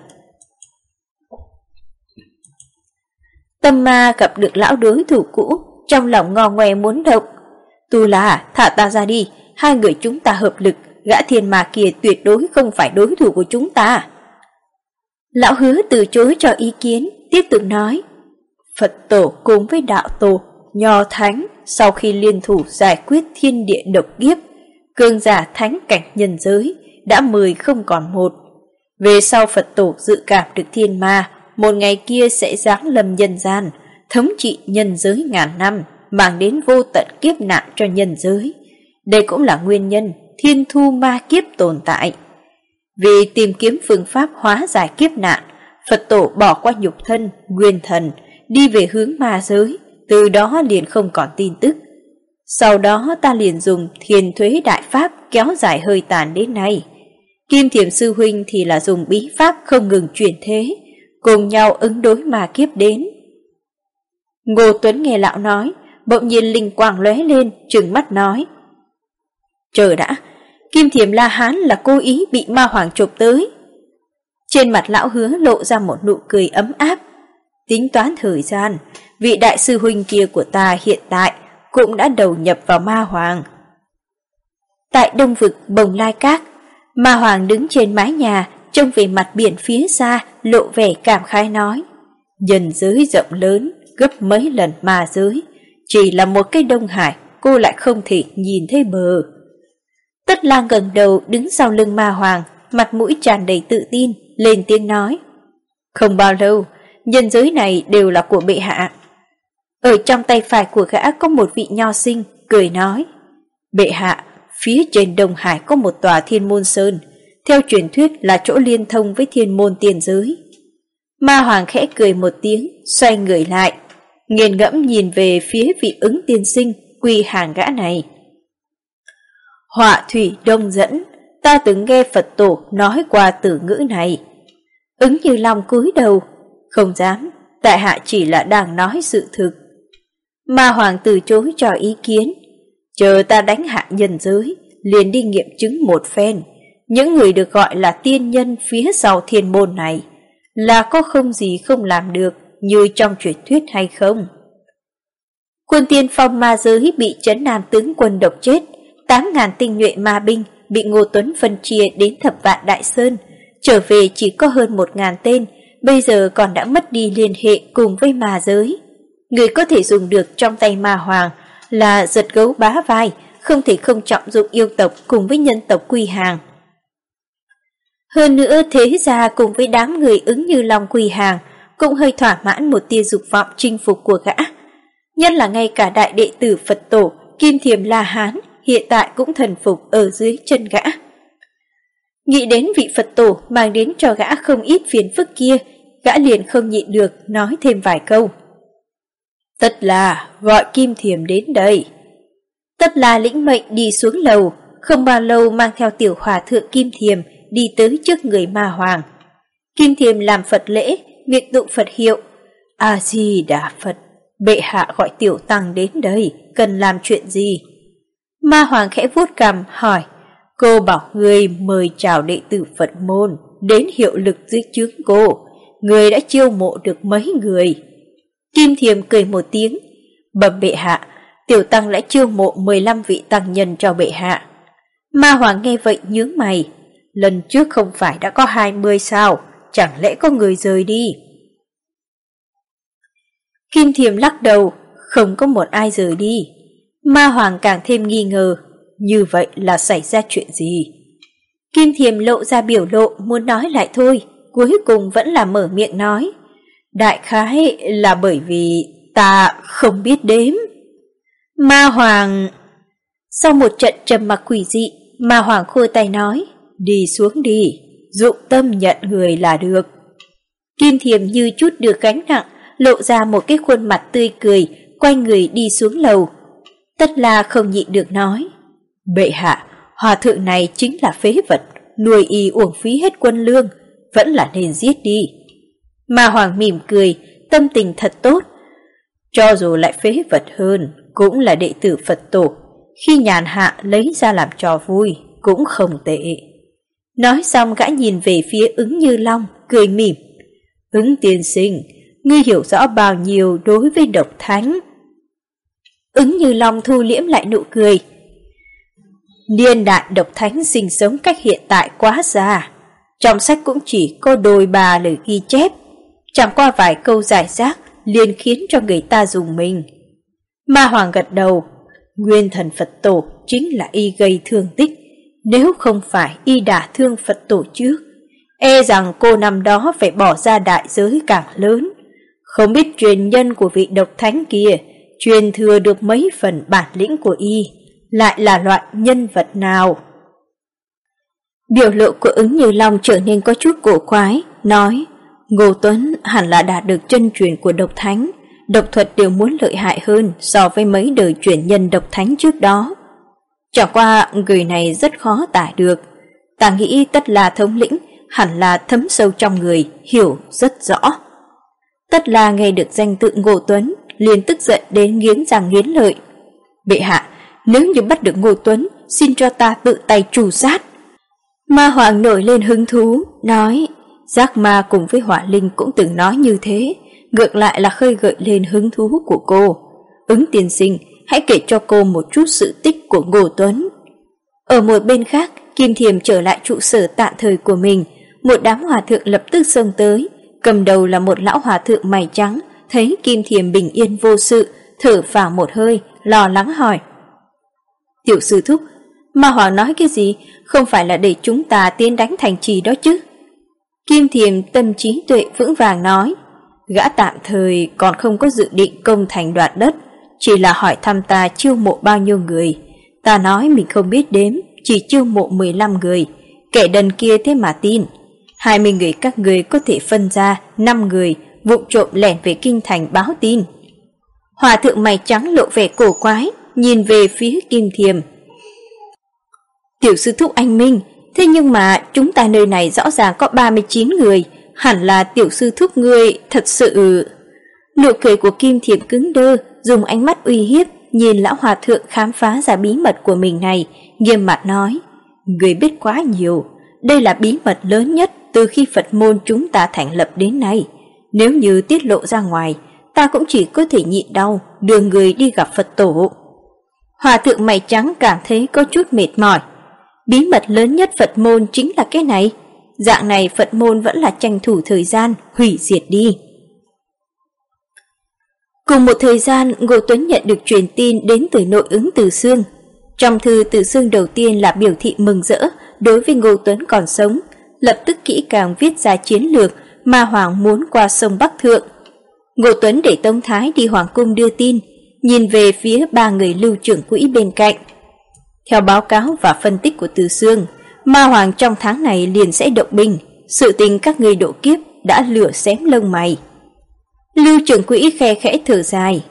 Speaker 1: Tâm ma gặp được lão đối thủ cũ, trong lòng ngò ngoe muốn động. Tu La, thả ta ra đi, hai người chúng ta hợp lực, gã thiên ma kia tuyệt đối không phải đối thủ của chúng ta. Lão Hứa từ chối cho ý kiến, tiếp tục nói: Phật tổ cùng với đạo tổ, Nho Thánh sau khi liên thủ giải quyết thiên địa độc kiếp, cường giả thánh cảnh nhân giới đã 10 không còn một. Về sau Phật tổ dự cảm được thiên ma một ngày kia sẽ giáng lâm nhân gian, thống trị nhân giới ngàn năm, mang đến vô tận kiếp nạn cho nhân giới. Đây cũng là nguyên nhân thiên thu ma kiếp tồn tại. Vì tìm kiếm phương pháp hóa giải kiếp nạn, Phật tổ bỏ qua nhục thân, nguyên thần, đi về hướng ma giới, từ đó liền không còn tin tức. Sau đó ta liền dùng Thiền Thuế Đại Pháp kéo dài hơi tàn đến nay. Kim Thiểm Sư Huynh thì là dùng bí pháp không ngừng chuyển thế, cùng nhau ứng đối ma kiếp đến. Ngô Tuấn nghe lão nói, bỗng nhiên linh quang lóe lên, trừng mắt nói: Chờ đã, Kim Thiểm La Hán là cố ý bị ma hoàng chụp tới. Trên mặt lão Hứa lộ ra một nụ cười ấm áp. Tính toán thời gian, vị đại sư huynh kia của ta hiện tại cũng đã đầu nhập vào ma hoàng. Tại đông vực Bồng Lai Các, ma hoàng đứng trên mái nhà, trông về mặt biển phía xa, lộ vẻ cảm khái nói: Nhân giới rộng lớn, gấp mấy lần ma giới, chỉ là một cái Đông Hải, cô lại không thể nhìn thấy bờ. Tất Lang gần đầu đứng sau lưng ma hoàng, mặt mũi tràn đầy tự tin, lên tiếng nói: Không bao lâu, nhân giới này đều là của bệ hạ. Ở trong tay phải của gã có một vị nho sinh, cười nói: Bệ hạ, phía trên Đông Hải có một tòa Thiên Môn Sơn, theo truyền thuyết là chỗ liên thông với thiên môn tiền giới. Ma hoàng khẽ cười một tiếng, xoay người lại, nghiền ngẫm nhìn về phía vị Ứng tiên sinh quy hàng gã này. Họa thủy đông dẫn, ta từng nghe Phật tổ nói qua từ ngữ này. Ứng Như Long cúi đầu: Không dám, tại hạ chỉ là đang nói sự thực. Ma hoàng từ chối cho ý kiến: Chờ ta đánh hạ nhân giới, liền đi nghiệm chứng một phen. Những người được gọi là tiên nhân phía sau thiên môn này là có không gì không làm được như trong truyền thuyết hay không? Quân tiên phong ma giới bị Trấn Nam tướng quân độc chết, 8.000 tinh nhuệ ma binh bị Ngô Tuấn phân chia đến Thập Vạn Đại Sơn, trở về chỉ có hơn 1000 tên, bây giờ còn đã mất đi liên hệ cùng với ma giới. Người có thể dùng được trong tay ma hoàng là Giật Gấu Bá Vai, không thể không trọng dụng yêu tộc cùng với nhân tộc quy hàng. Hơn nữa thế gia cùng với đám người Ứng Như Long quy hàng cũng hơi thỏa mãn một tia dục vọng chinh phục của gã. Nhất là ngay cả đại đệ tử Phật tổ Kim Thiềm La Hán hiện tại cũng thần phục ở dưới chân gã. Nghĩ đến vị Phật tổ mang đến cho gã không ít phiền phức kia, gã liền không nhịn được nói thêm vài câu. Tất là gọi Kim Thiềm đến đây. Tất là lĩnh mệnh đi xuống lầu, không bao lâu mang theo tiểu hòa thượng Kim Thiềm đi tới trước người ma hoàng. Kim Thiềm làm Phật lễ, miệng tụng Phật hiệu. A-di-đà Phật, bệ hạ gọi tiểu tăng đến đây, cần làm chuyện gì? Ma hoàng khẽ vuốt cằm hỏi, cô bảo người mời chào đệ tử Phật môn đến hiệu lực dưới trướng cô, người đã chiêu mộ được mấy người? Kim Thiềm cười một tiếng, bẩm bệ hạ, tiểu tăng đã chiêu mộ 15 vị tăng nhân cho bệ hạ. Ma hoàng nghe vậy nhướng mày, lần trước không phải đã có 20 sao, chẳng lẽ có người rời đi? Kim Thiềm lắc đầu, không có một ai rời đi. Ma hoàng càng thêm nghi ngờ, như vậy là xảy ra chuyện gì? Kim Thiềm lộ ra biểu lộ muốn nói lại thôi, cuối cùng vẫn là mở miệng nói. Đại khái là bởi vì ta không biết đếm. Ma hoàng... Sau một trận trầm mặc quỷ dị, ma hoàng khua tay nói, đi xuống đi, dụng tâm nhận người là được. Kim Thiềm như chút được gánh nặng, lộ ra một cái khuôn mặt tươi cười, quay người đi xuống lầu. Tất là không nhịn được nói, bệ hạ, hòa thượng này chính là phế vật, nuôi y uổng phí hết quân lương, vẫn là nên giết đi. Ma hoàng mỉm cười, tâm tình thật tốt. Cho dù lại phế vật hơn, cũng là đệ tử Phật tổ, khi nhàn hạ lấy ra làm trò vui, cũng không tệ. Nói xong gã nhìn về phía Ứng Như Long, cười mỉm. Ứng tiên sinh, ngươi hiểu rõ bao nhiêu đối với độc thánh? Ứng Như Long thu liễm lại nụ cười. Niên đại độc thánh sinh sống cách hiện tại quá xa, trong sách cũng chỉ có đôi ba lời ghi chép, chẳng qua vài câu giải rác liền khiến cho người ta dùng mình. Ma hoàng gật đầu, nguyên thần Phật tổ chính là y gây thương tích, nếu không phải y đả thương Phật tổ trước, e rằng cô năm đó phải bỏ ra đại giới càng lớn. Không biết truyền nhân của vị độc thánh kia truyền thừa được mấy phần bản lĩnh của y, lại là loại nhân vật nào? Biểu lộ của Ứng Như Long trở nên có chút cổ quái, nói, Ngô Tuấn hẳn là đạt được chân truyền của độc thánh, độc thuật đều muốn lợi hại hơn so với mấy đời truyền nhân độc thánh trước đó. Chẳng qua người này rất khó tả được, ta nghĩ Tất là thống lĩnh hẳn là thấm sâu trong người, hiểu rất rõ. Tất là nghe được danh tự Ngô Tuấn, liền tức giận đến nghiến răng nghiến lợi. Bệ hạ, nếu như bắt được Ngô Tuấn, xin cho ta tự tay trù sát. Ma hoàng nổi lên hứng thú, nói, Giác Ma cùng với Hỏa Linh cũng từng nói như thế, ngược lại là khơi gợi lên hứng thú của cô. Ứng tiên sinh, hãy kể cho cô một chút sự tích của Ngô Tuấn. Ở một bên khác, Kim Thiềm trở lại trụ sở tạm thời của mình, một đám hòa thượng lập tức xông tới, cầm đầu là một lão hòa thượng mày trắng, thấy Kim Thiềm bình yên vô sự, thở phào một hơi, lo lắng hỏi. Tiểu sư thúc, Ma hoàng nói cái gì, không phải là để chúng ta tiến đánh thành trì đó chứ? Kim Thiềm tâm trí tuệ vững vàng nói, gã tạm thời còn không có dự định công thành đoạt đất, chỉ là hỏi thăm ta chiêu mộ bao nhiêu người. Ta nói mình không biết đếm, chỉ chiêu mộ 15 người, kẻ đần kia thế mà tin. 20 người các người có thể phân ra 5 người vụng trộm lẻn về kinh thành báo tin. Hòa thượng mày trắng lộ vẻ cổ quái, nhìn về phía Kim Thiềm. Tiểu sư thúc anh minh, thế nhưng mà chúng ta nơi này rõ ràng có 39 người, hẳn là tiểu sư thúc ngươi thật sự... Nụ cười của Kim Thiềm cứng đơ, dùng ánh mắt uy hiếp, nhìn lão hòa thượng khám phá ra bí mật của mình này, nghiêm mặt nói, ngươi biết quá nhiều, đây là bí mật lớn nhất từ khi Phật môn chúng ta thành lập đến nay. Nếu như tiết lộ ra ngoài, ta cũng chỉ có thể nhịn đau, đưa người đi gặp Phật tổ. Hòa thượng mày trắng cảm thấy có chút mệt mỏi. Bí mật lớn nhất Phật môn chính là cái này. Dạng này Phật môn vẫn là tranh thủ thời gian hủy diệt đi. Cùng một thời gian, Ngô Tuấn nhận được truyền tin đến từ nội ứng Từ Xương. Trong thư Từ Xương đầu tiên là biểu thị mừng rỡ đối với Ngô Tuấn còn sống, lập tức kỹ càng viết ra chiến lược Ma Hoàng muốn qua sông Bắc Thượng. Ngô Tuấn để Tống Thái đi Hoàng cung đưa tin, nhìn về phía 3 người Lưu trưởng quỹ bên cạnh. Theo báo cáo và phân tích của Từ Xương, Ma Hoàng trong tháng này liền sẽ động binh, sự tình các người độ kiếp đã lửa xém lông mày. Lưu trưởng quỹ khe khẽ thở dài.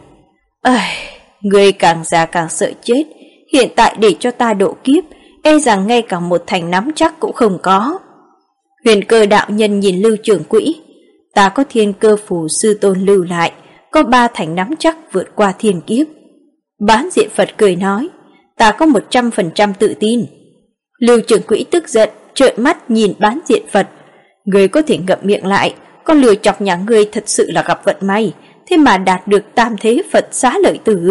Speaker 1: Người càng già càng sợ chết, hiện tại để cho ta độ kiếp, e rằng ngay cả một thành nắm chắc cũng không có. Huyền Cơ đạo nhân nhìn Lưu trưởng quỹ, ta có thiên cơ phù sư tôn lưu lại, có 3 thành nắm chắc vượt qua thiên kiếp. Bán Diện Phật cười nói, ta có 100% tự tin. Lưu trưởng quỹ tức giận, trợn mắt nhìn Bán Diện Phật. Người có thể ngậm miệng lại, con lừa chọc nhà ngươi thật sự là gặp vận may, thế mà đạt được tam thế Phật Xá Lợi Tử.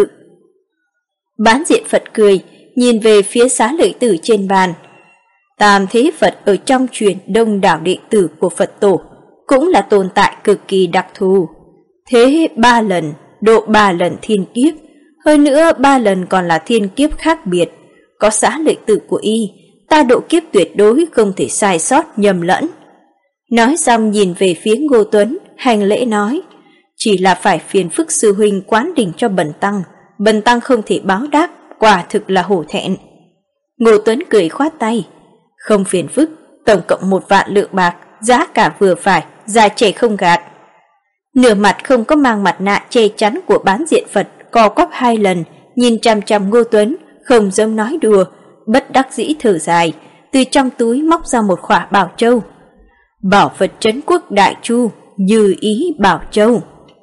Speaker 1: Bán Diện Phật cười, nhìn về phía Xá Lợi Tử trên bàn. Tam thế Phật ở trong truyền đông đảo đệ tử của Phật tổ, cũng là tồn tại cực kỳ đặc thù. Thế 3 lần, độ 3 lần thiên kiếp, hơn nữa 3 lần còn là thiên kiếp khác biệt. Có Xá Lợi Tử của y, ta độ kiếp tuyệt đối không thể sai sót nhầm lẫn. Nói xong nhìn về phía Ngô Tuấn, hành lễ nói, chỉ là phải phiền phức sư huynh quán đỉnh cho bần tăng không thể báo đáp, quả thực là hổ thẹn. Ngô Tuấn cười khoát tay, không phiền phức, tổng cộng 1 vạn lượng bạc, giá cả vừa phải, già trẻ không gạt. Nửa mặt không có mang mặt nạ che chắn của Bán Diện Phật co quắp 2 lần, nhìn chằm chằm Ngô Tuấn, không dám nói đùa, bất đắc dĩ thở dài, từ trong túi móc ra một khỏa bảo châu. Bảo vật trấn quốc đại chu, như ý bảo châu.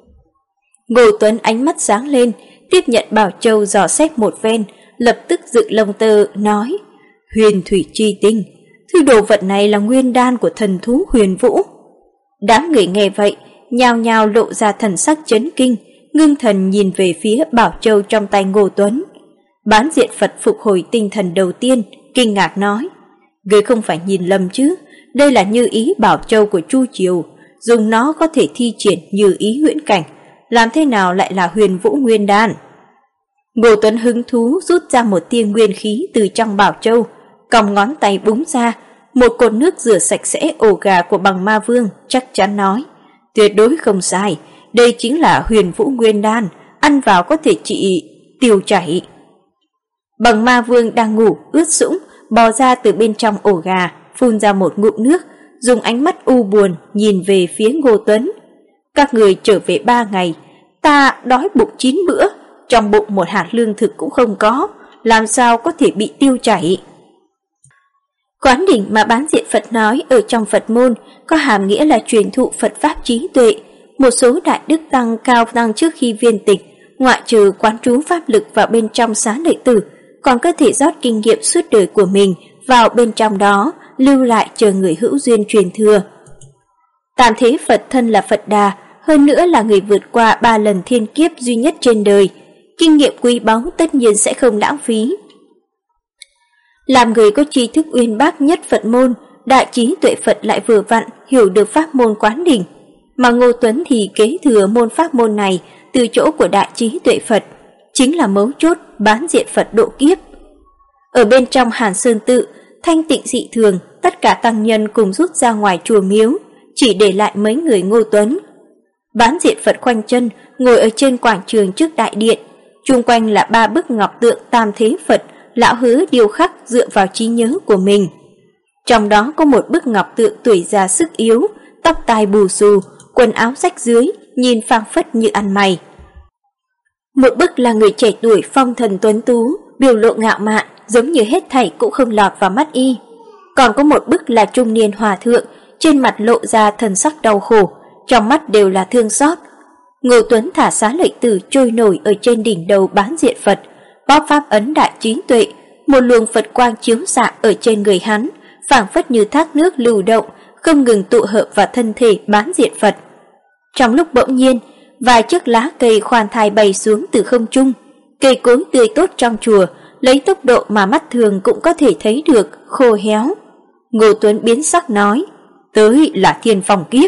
Speaker 1: Ngô Tuấn ánh mắt sáng lên, tiếp nhận bảo châu dò xét một phen, lập tức dựng lông tơ nói, huyền thủy chi tinh, thứ đồ vật này là nguyên đan của thần thú Huyền Vũ. Đám người nghe vậy, nhao nhao lộ ra thần sắc chấn kinh, ngưng thần nhìn về phía bảo châu trong tay Ngô Tuấn. Bán Diện Phật phục hồi tinh thần đầu tiên, kinh ngạc nói, người không phải nhìn lầm chứ, đây là như ý bảo châu của Chu Triều, dùng nó có thể thi triển như ý huyễn cảnh, làm thế nào lại là Huyền Vũ nguyên đan? Ngô Tuấn hứng thú rút ra một tia nguyên khí từ trong bảo châu, còng ngón tay búng ra, một cột nước rửa sạch sẽ ổ gà của Bằng Ma Vương, chắc chắn nói, tuyệt đối không sai, đây chính là Huyền Vũ nguyên đan, ăn vào có thể trị tiêu chảy. Bằng Ma Vương đang ngủ ướt sũng, bò ra từ bên trong ổ gà, phun ra một ngụm nước, dùng ánh mắt u buồn nhìn về phía Ngô Tuấn. Các người trở về 3 ngày, ta đói bụng 9 bữa, trong bụng một hạt lương thực cũng không có, làm sao có thể bị tiêu chảy. Quán đỉnh mà Bán Diện Phật nói ở trong Phật môn có hàm nghĩa là truyền thụ Phật pháp trí tuệ. Một số đại đức tăng cao tăng trước khi viên tịch, ngoại trừ quán trú pháp lực vào bên trong Xá Lợi Tử, còn có thể rót kinh nghiệm suốt đời của mình vào bên trong đó, lưu lại chờ người hữu duyên truyền thừa. Tam thế Phật thân là Phật Đà, hơn nữa là người vượt qua 3 lần thiên kiếp duy nhất trên đời, kinh nghiệm quý báu tất nhiên sẽ không lãng phí. Làm người có tri thức uyên bác nhất Phật môn, đại trí tuệ Phật lại vừa vặn hiểu được pháp môn quán đỉnh, mà Ngô Tuấn thì kế thừa môn pháp môn này từ chỗ của đại trí tuệ Phật, chính là mấu chốt Bán Diện Phật độ kiếp. Ở bên trong Hàn Sơn Tự, thanh tịnh dị thường, tất cả tăng nhân cùng rút ra ngoài chùa miếu, chỉ để lại mấy người Ngô Tuấn. Bán Diện Phật khoanh chân, ngồi ở trên quảng trường trước đại điện, chung quanh là 3 bức ngọc tượng tam thế Phật, lão hứa điêu khắc dựa vào trí nhớ của mình. Trong đó có một bức ngọc tượng tuổi già sức yếu, tóc tai bù xù, quần áo rách rưới, nhìn phảng phất như ăn mày. Một bức là người trẻ tuổi phong thần tuấn tú, biểu lộ ngạo mạn, giống như hết thảy cũng không lọt vào mắt y. Còn có một bức là trung niên hòa thượng, trên mặt lộ ra thần sắc đau khổ, trong mắt đều là thương xót. Ngô Tuấn thả Xá Lợi Tử trôi nổi ở trên đỉnh đầu Bán Diện Phật, bóp pháp ấn đại trí tuệ, một luồng Phật quang chiếu xạ ở trên người hắn, phảng phất như thác nước lưu động, không ngừng tụ hợp vào thân thể Bán Diện Phật. Trong lúc bỗng nhiên, vài chiếc lá cây khoan thai bay xuống từ không trung, cây cối tươi tốt trong chùa lấy tốc độ mà mắt thường cũng có thể thấy được, khô héo. Ngô Tuấn biến sắc nói, tới là Thiên Phong kiếp.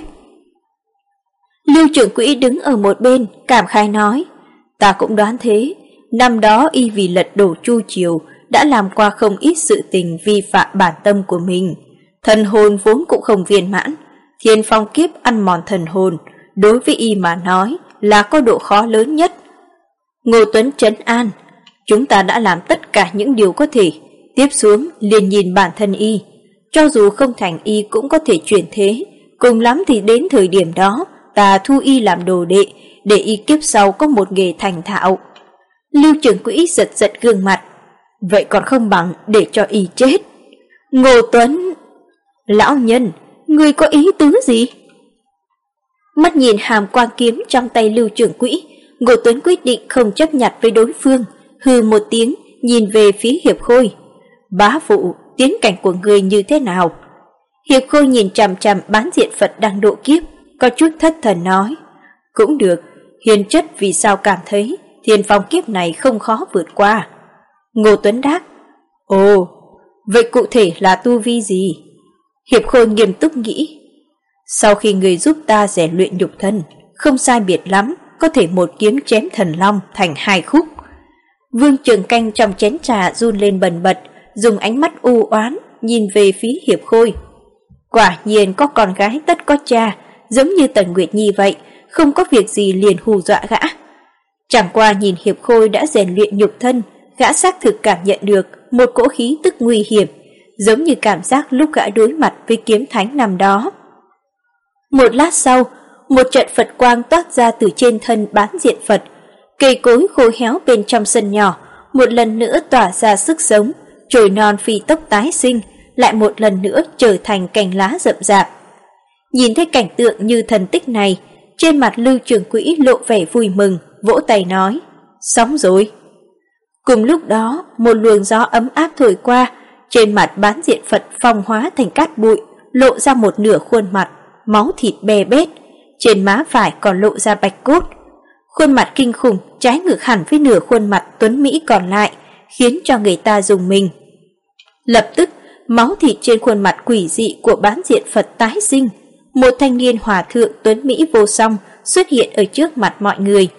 Speaker 1: Lưu trưởng quỹ đứng ở một bên, cảm khái nói, ta cũng đoán thế, năm đó y vì lật đổ Chu triều đã làm qua không ít sự tình vi phạm bản tâm của mình. Thần hồn vốn cũng không viên mãn, Thiên Phong kiếp ăn mòn thần hồn, đối với y mà nói là có độ khó lớn nhất. Ngô Tuấn trấn an, chúng ta đã làm tất cả những điều có thể, tiếp xuống liền nhìn bản thân y, cho dù không thành y cũng có thể chuyển thế, cùng lắm thì đến thời điểm đó ta thu y làm đồ đệ, để y kiếp sau có một nghề thành thạo. Lưu trưởng quỹ giật giật gương mặt, vậy còn không bằng để cho y chết. Ngô Tuấn, lão nhân, ngươi có ý tứ gì? Mắt nhìn hàm quang kiếm trong tay Lưu trưởng quỹ, Ngô Tuấn quyết định không chấp nhặt với đối phương, hừ một tiếng, nhìn về phía Hiệp Khôi. Bá phụ, tiến cảnh của người như thế nào? Hiệp Khôi nhìn chằm chằm Bán Diện Phật đang độ kiếp, có chút thất thần nói, cũng được, hiền chất vì sao cảm thấy Thiên Phong kiếp này không khó vượt qua. Ngô Tuấn đáp, ồ, vậy cụ thể là tu vi gì? Hiệp Khôi nghiêm túc nghĩ, sau khi người giúp ta rèn luyện nhục thân, không sai biệt lắm, có thể một kiếm chém thần long thành 2 khúc. Vương Trường Canh trong chén trà run lên bần bật, dùng ánh mắt u oán nhìn về phía Hiệp Khôi. Quả nhiên có con gái tất có cha, giống như Tần Nguyệt Nhi vậy, không có việc gì liền hù dọa gã. Chẳng qua nhìn Hiệp Khôi đã rèn luyện nhục thân, gã xác thực cảm nhận được một cỗ khí tức nguy hiểm, giống như cảm giác lúc gã đối mặt với kiếm thánh năm đó. Một lát sau, một trận Phật quang toát ra từ trên thân Bán Diện Phật, cây cối khô héo bên trong sân nhỏ một lần nữa tỏa ra sức sống, chồi non phi tốc tái sinh, lại một lần nữa trở thành cành lá rậm rạp. Nhìn thấy cảnh tượng như thần tích này, trên mặt Lưu trưởng quỹ lộ vẻ vui mừng, vỗ tay nói, xong rồi. Cùng lúc đó, một luồng gió ấm áp thổi qua, trên mặt Bán Diện Phật phong hóa thành cát bụi, lộ ra một nửa khuôn mặt, máu thịt bè bết, trên má phải còn lộ ra bạch cốt. Khuôn mặt kinh khủng trái ngược hẳn với nửa khuôn mặt tuấn mỹ còn lại, khiến cho người ta rùng mình. Lập tức, máu thịt trên khuôn mặt quỷ dị của Bán Diện Phật tái sinh, một thanh niên hòa thượng tuấn mỹ vô song xuất hiện ở trước mặt mọi người.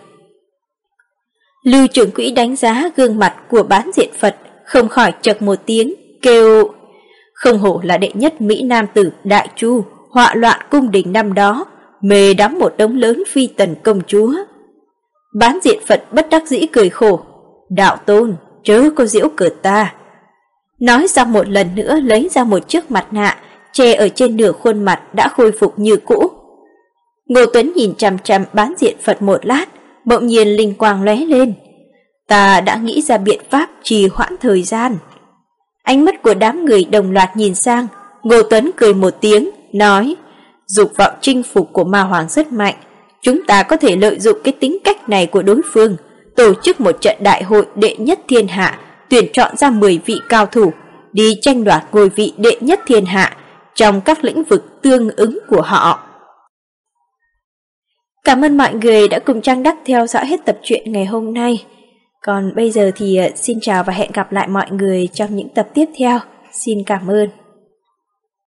Speaker 1: Lưu trưởng quỹ đánh giá gương mặt của Bán Diện Phật, không khỏi chậc một tiếng, kêu, không hổ là đệ nhất Mỹ Nam tử Đại Chu, họa loạn cung đình năm đó, mê đắm một đống lớn phi tần công chúa. Bán Diện Phật bất đắc dĩ cười khổ, đạo tôn, chớ có giễu cợt ta. Nói xong một lần nữa lấy ra một chiếc mặt nạ, che ở trên nửa khuôn mặt đã khôi phục như cũ. Ngô Tuấn nhìn chằm chằm Bán Diện Phật một lát, bỗng nhiên linh quang lóe lên. Ta đã nghĩ ra biện pháp trì hoãn thời gian. Ánh mắt của đám người đồng loạt nhìn sang, Ngô Tuấn cười một tiếng, nói, dục vọng chinh phục của ma hoàng rất mạnh, chúng ta có thể lợi dụng cái tính cách này của đối phương, tổ chức một trận đại hội đệ nhất thiên hạ, tuyển chọn ra 10 vị cao thủ, đi tranh đoạt ngôi vị đệ nhất thiên hạ trong các lĩnh vực tương ứng của họ. Cảm ơn mọi người đã cùng Trang Đắc theo dõi hết tập truyện ngày hôm nay. Còn bây giờ thì xin chào và hẹn gặp lại mọi người trong những tập tiếp theo. Xin cảm ơn.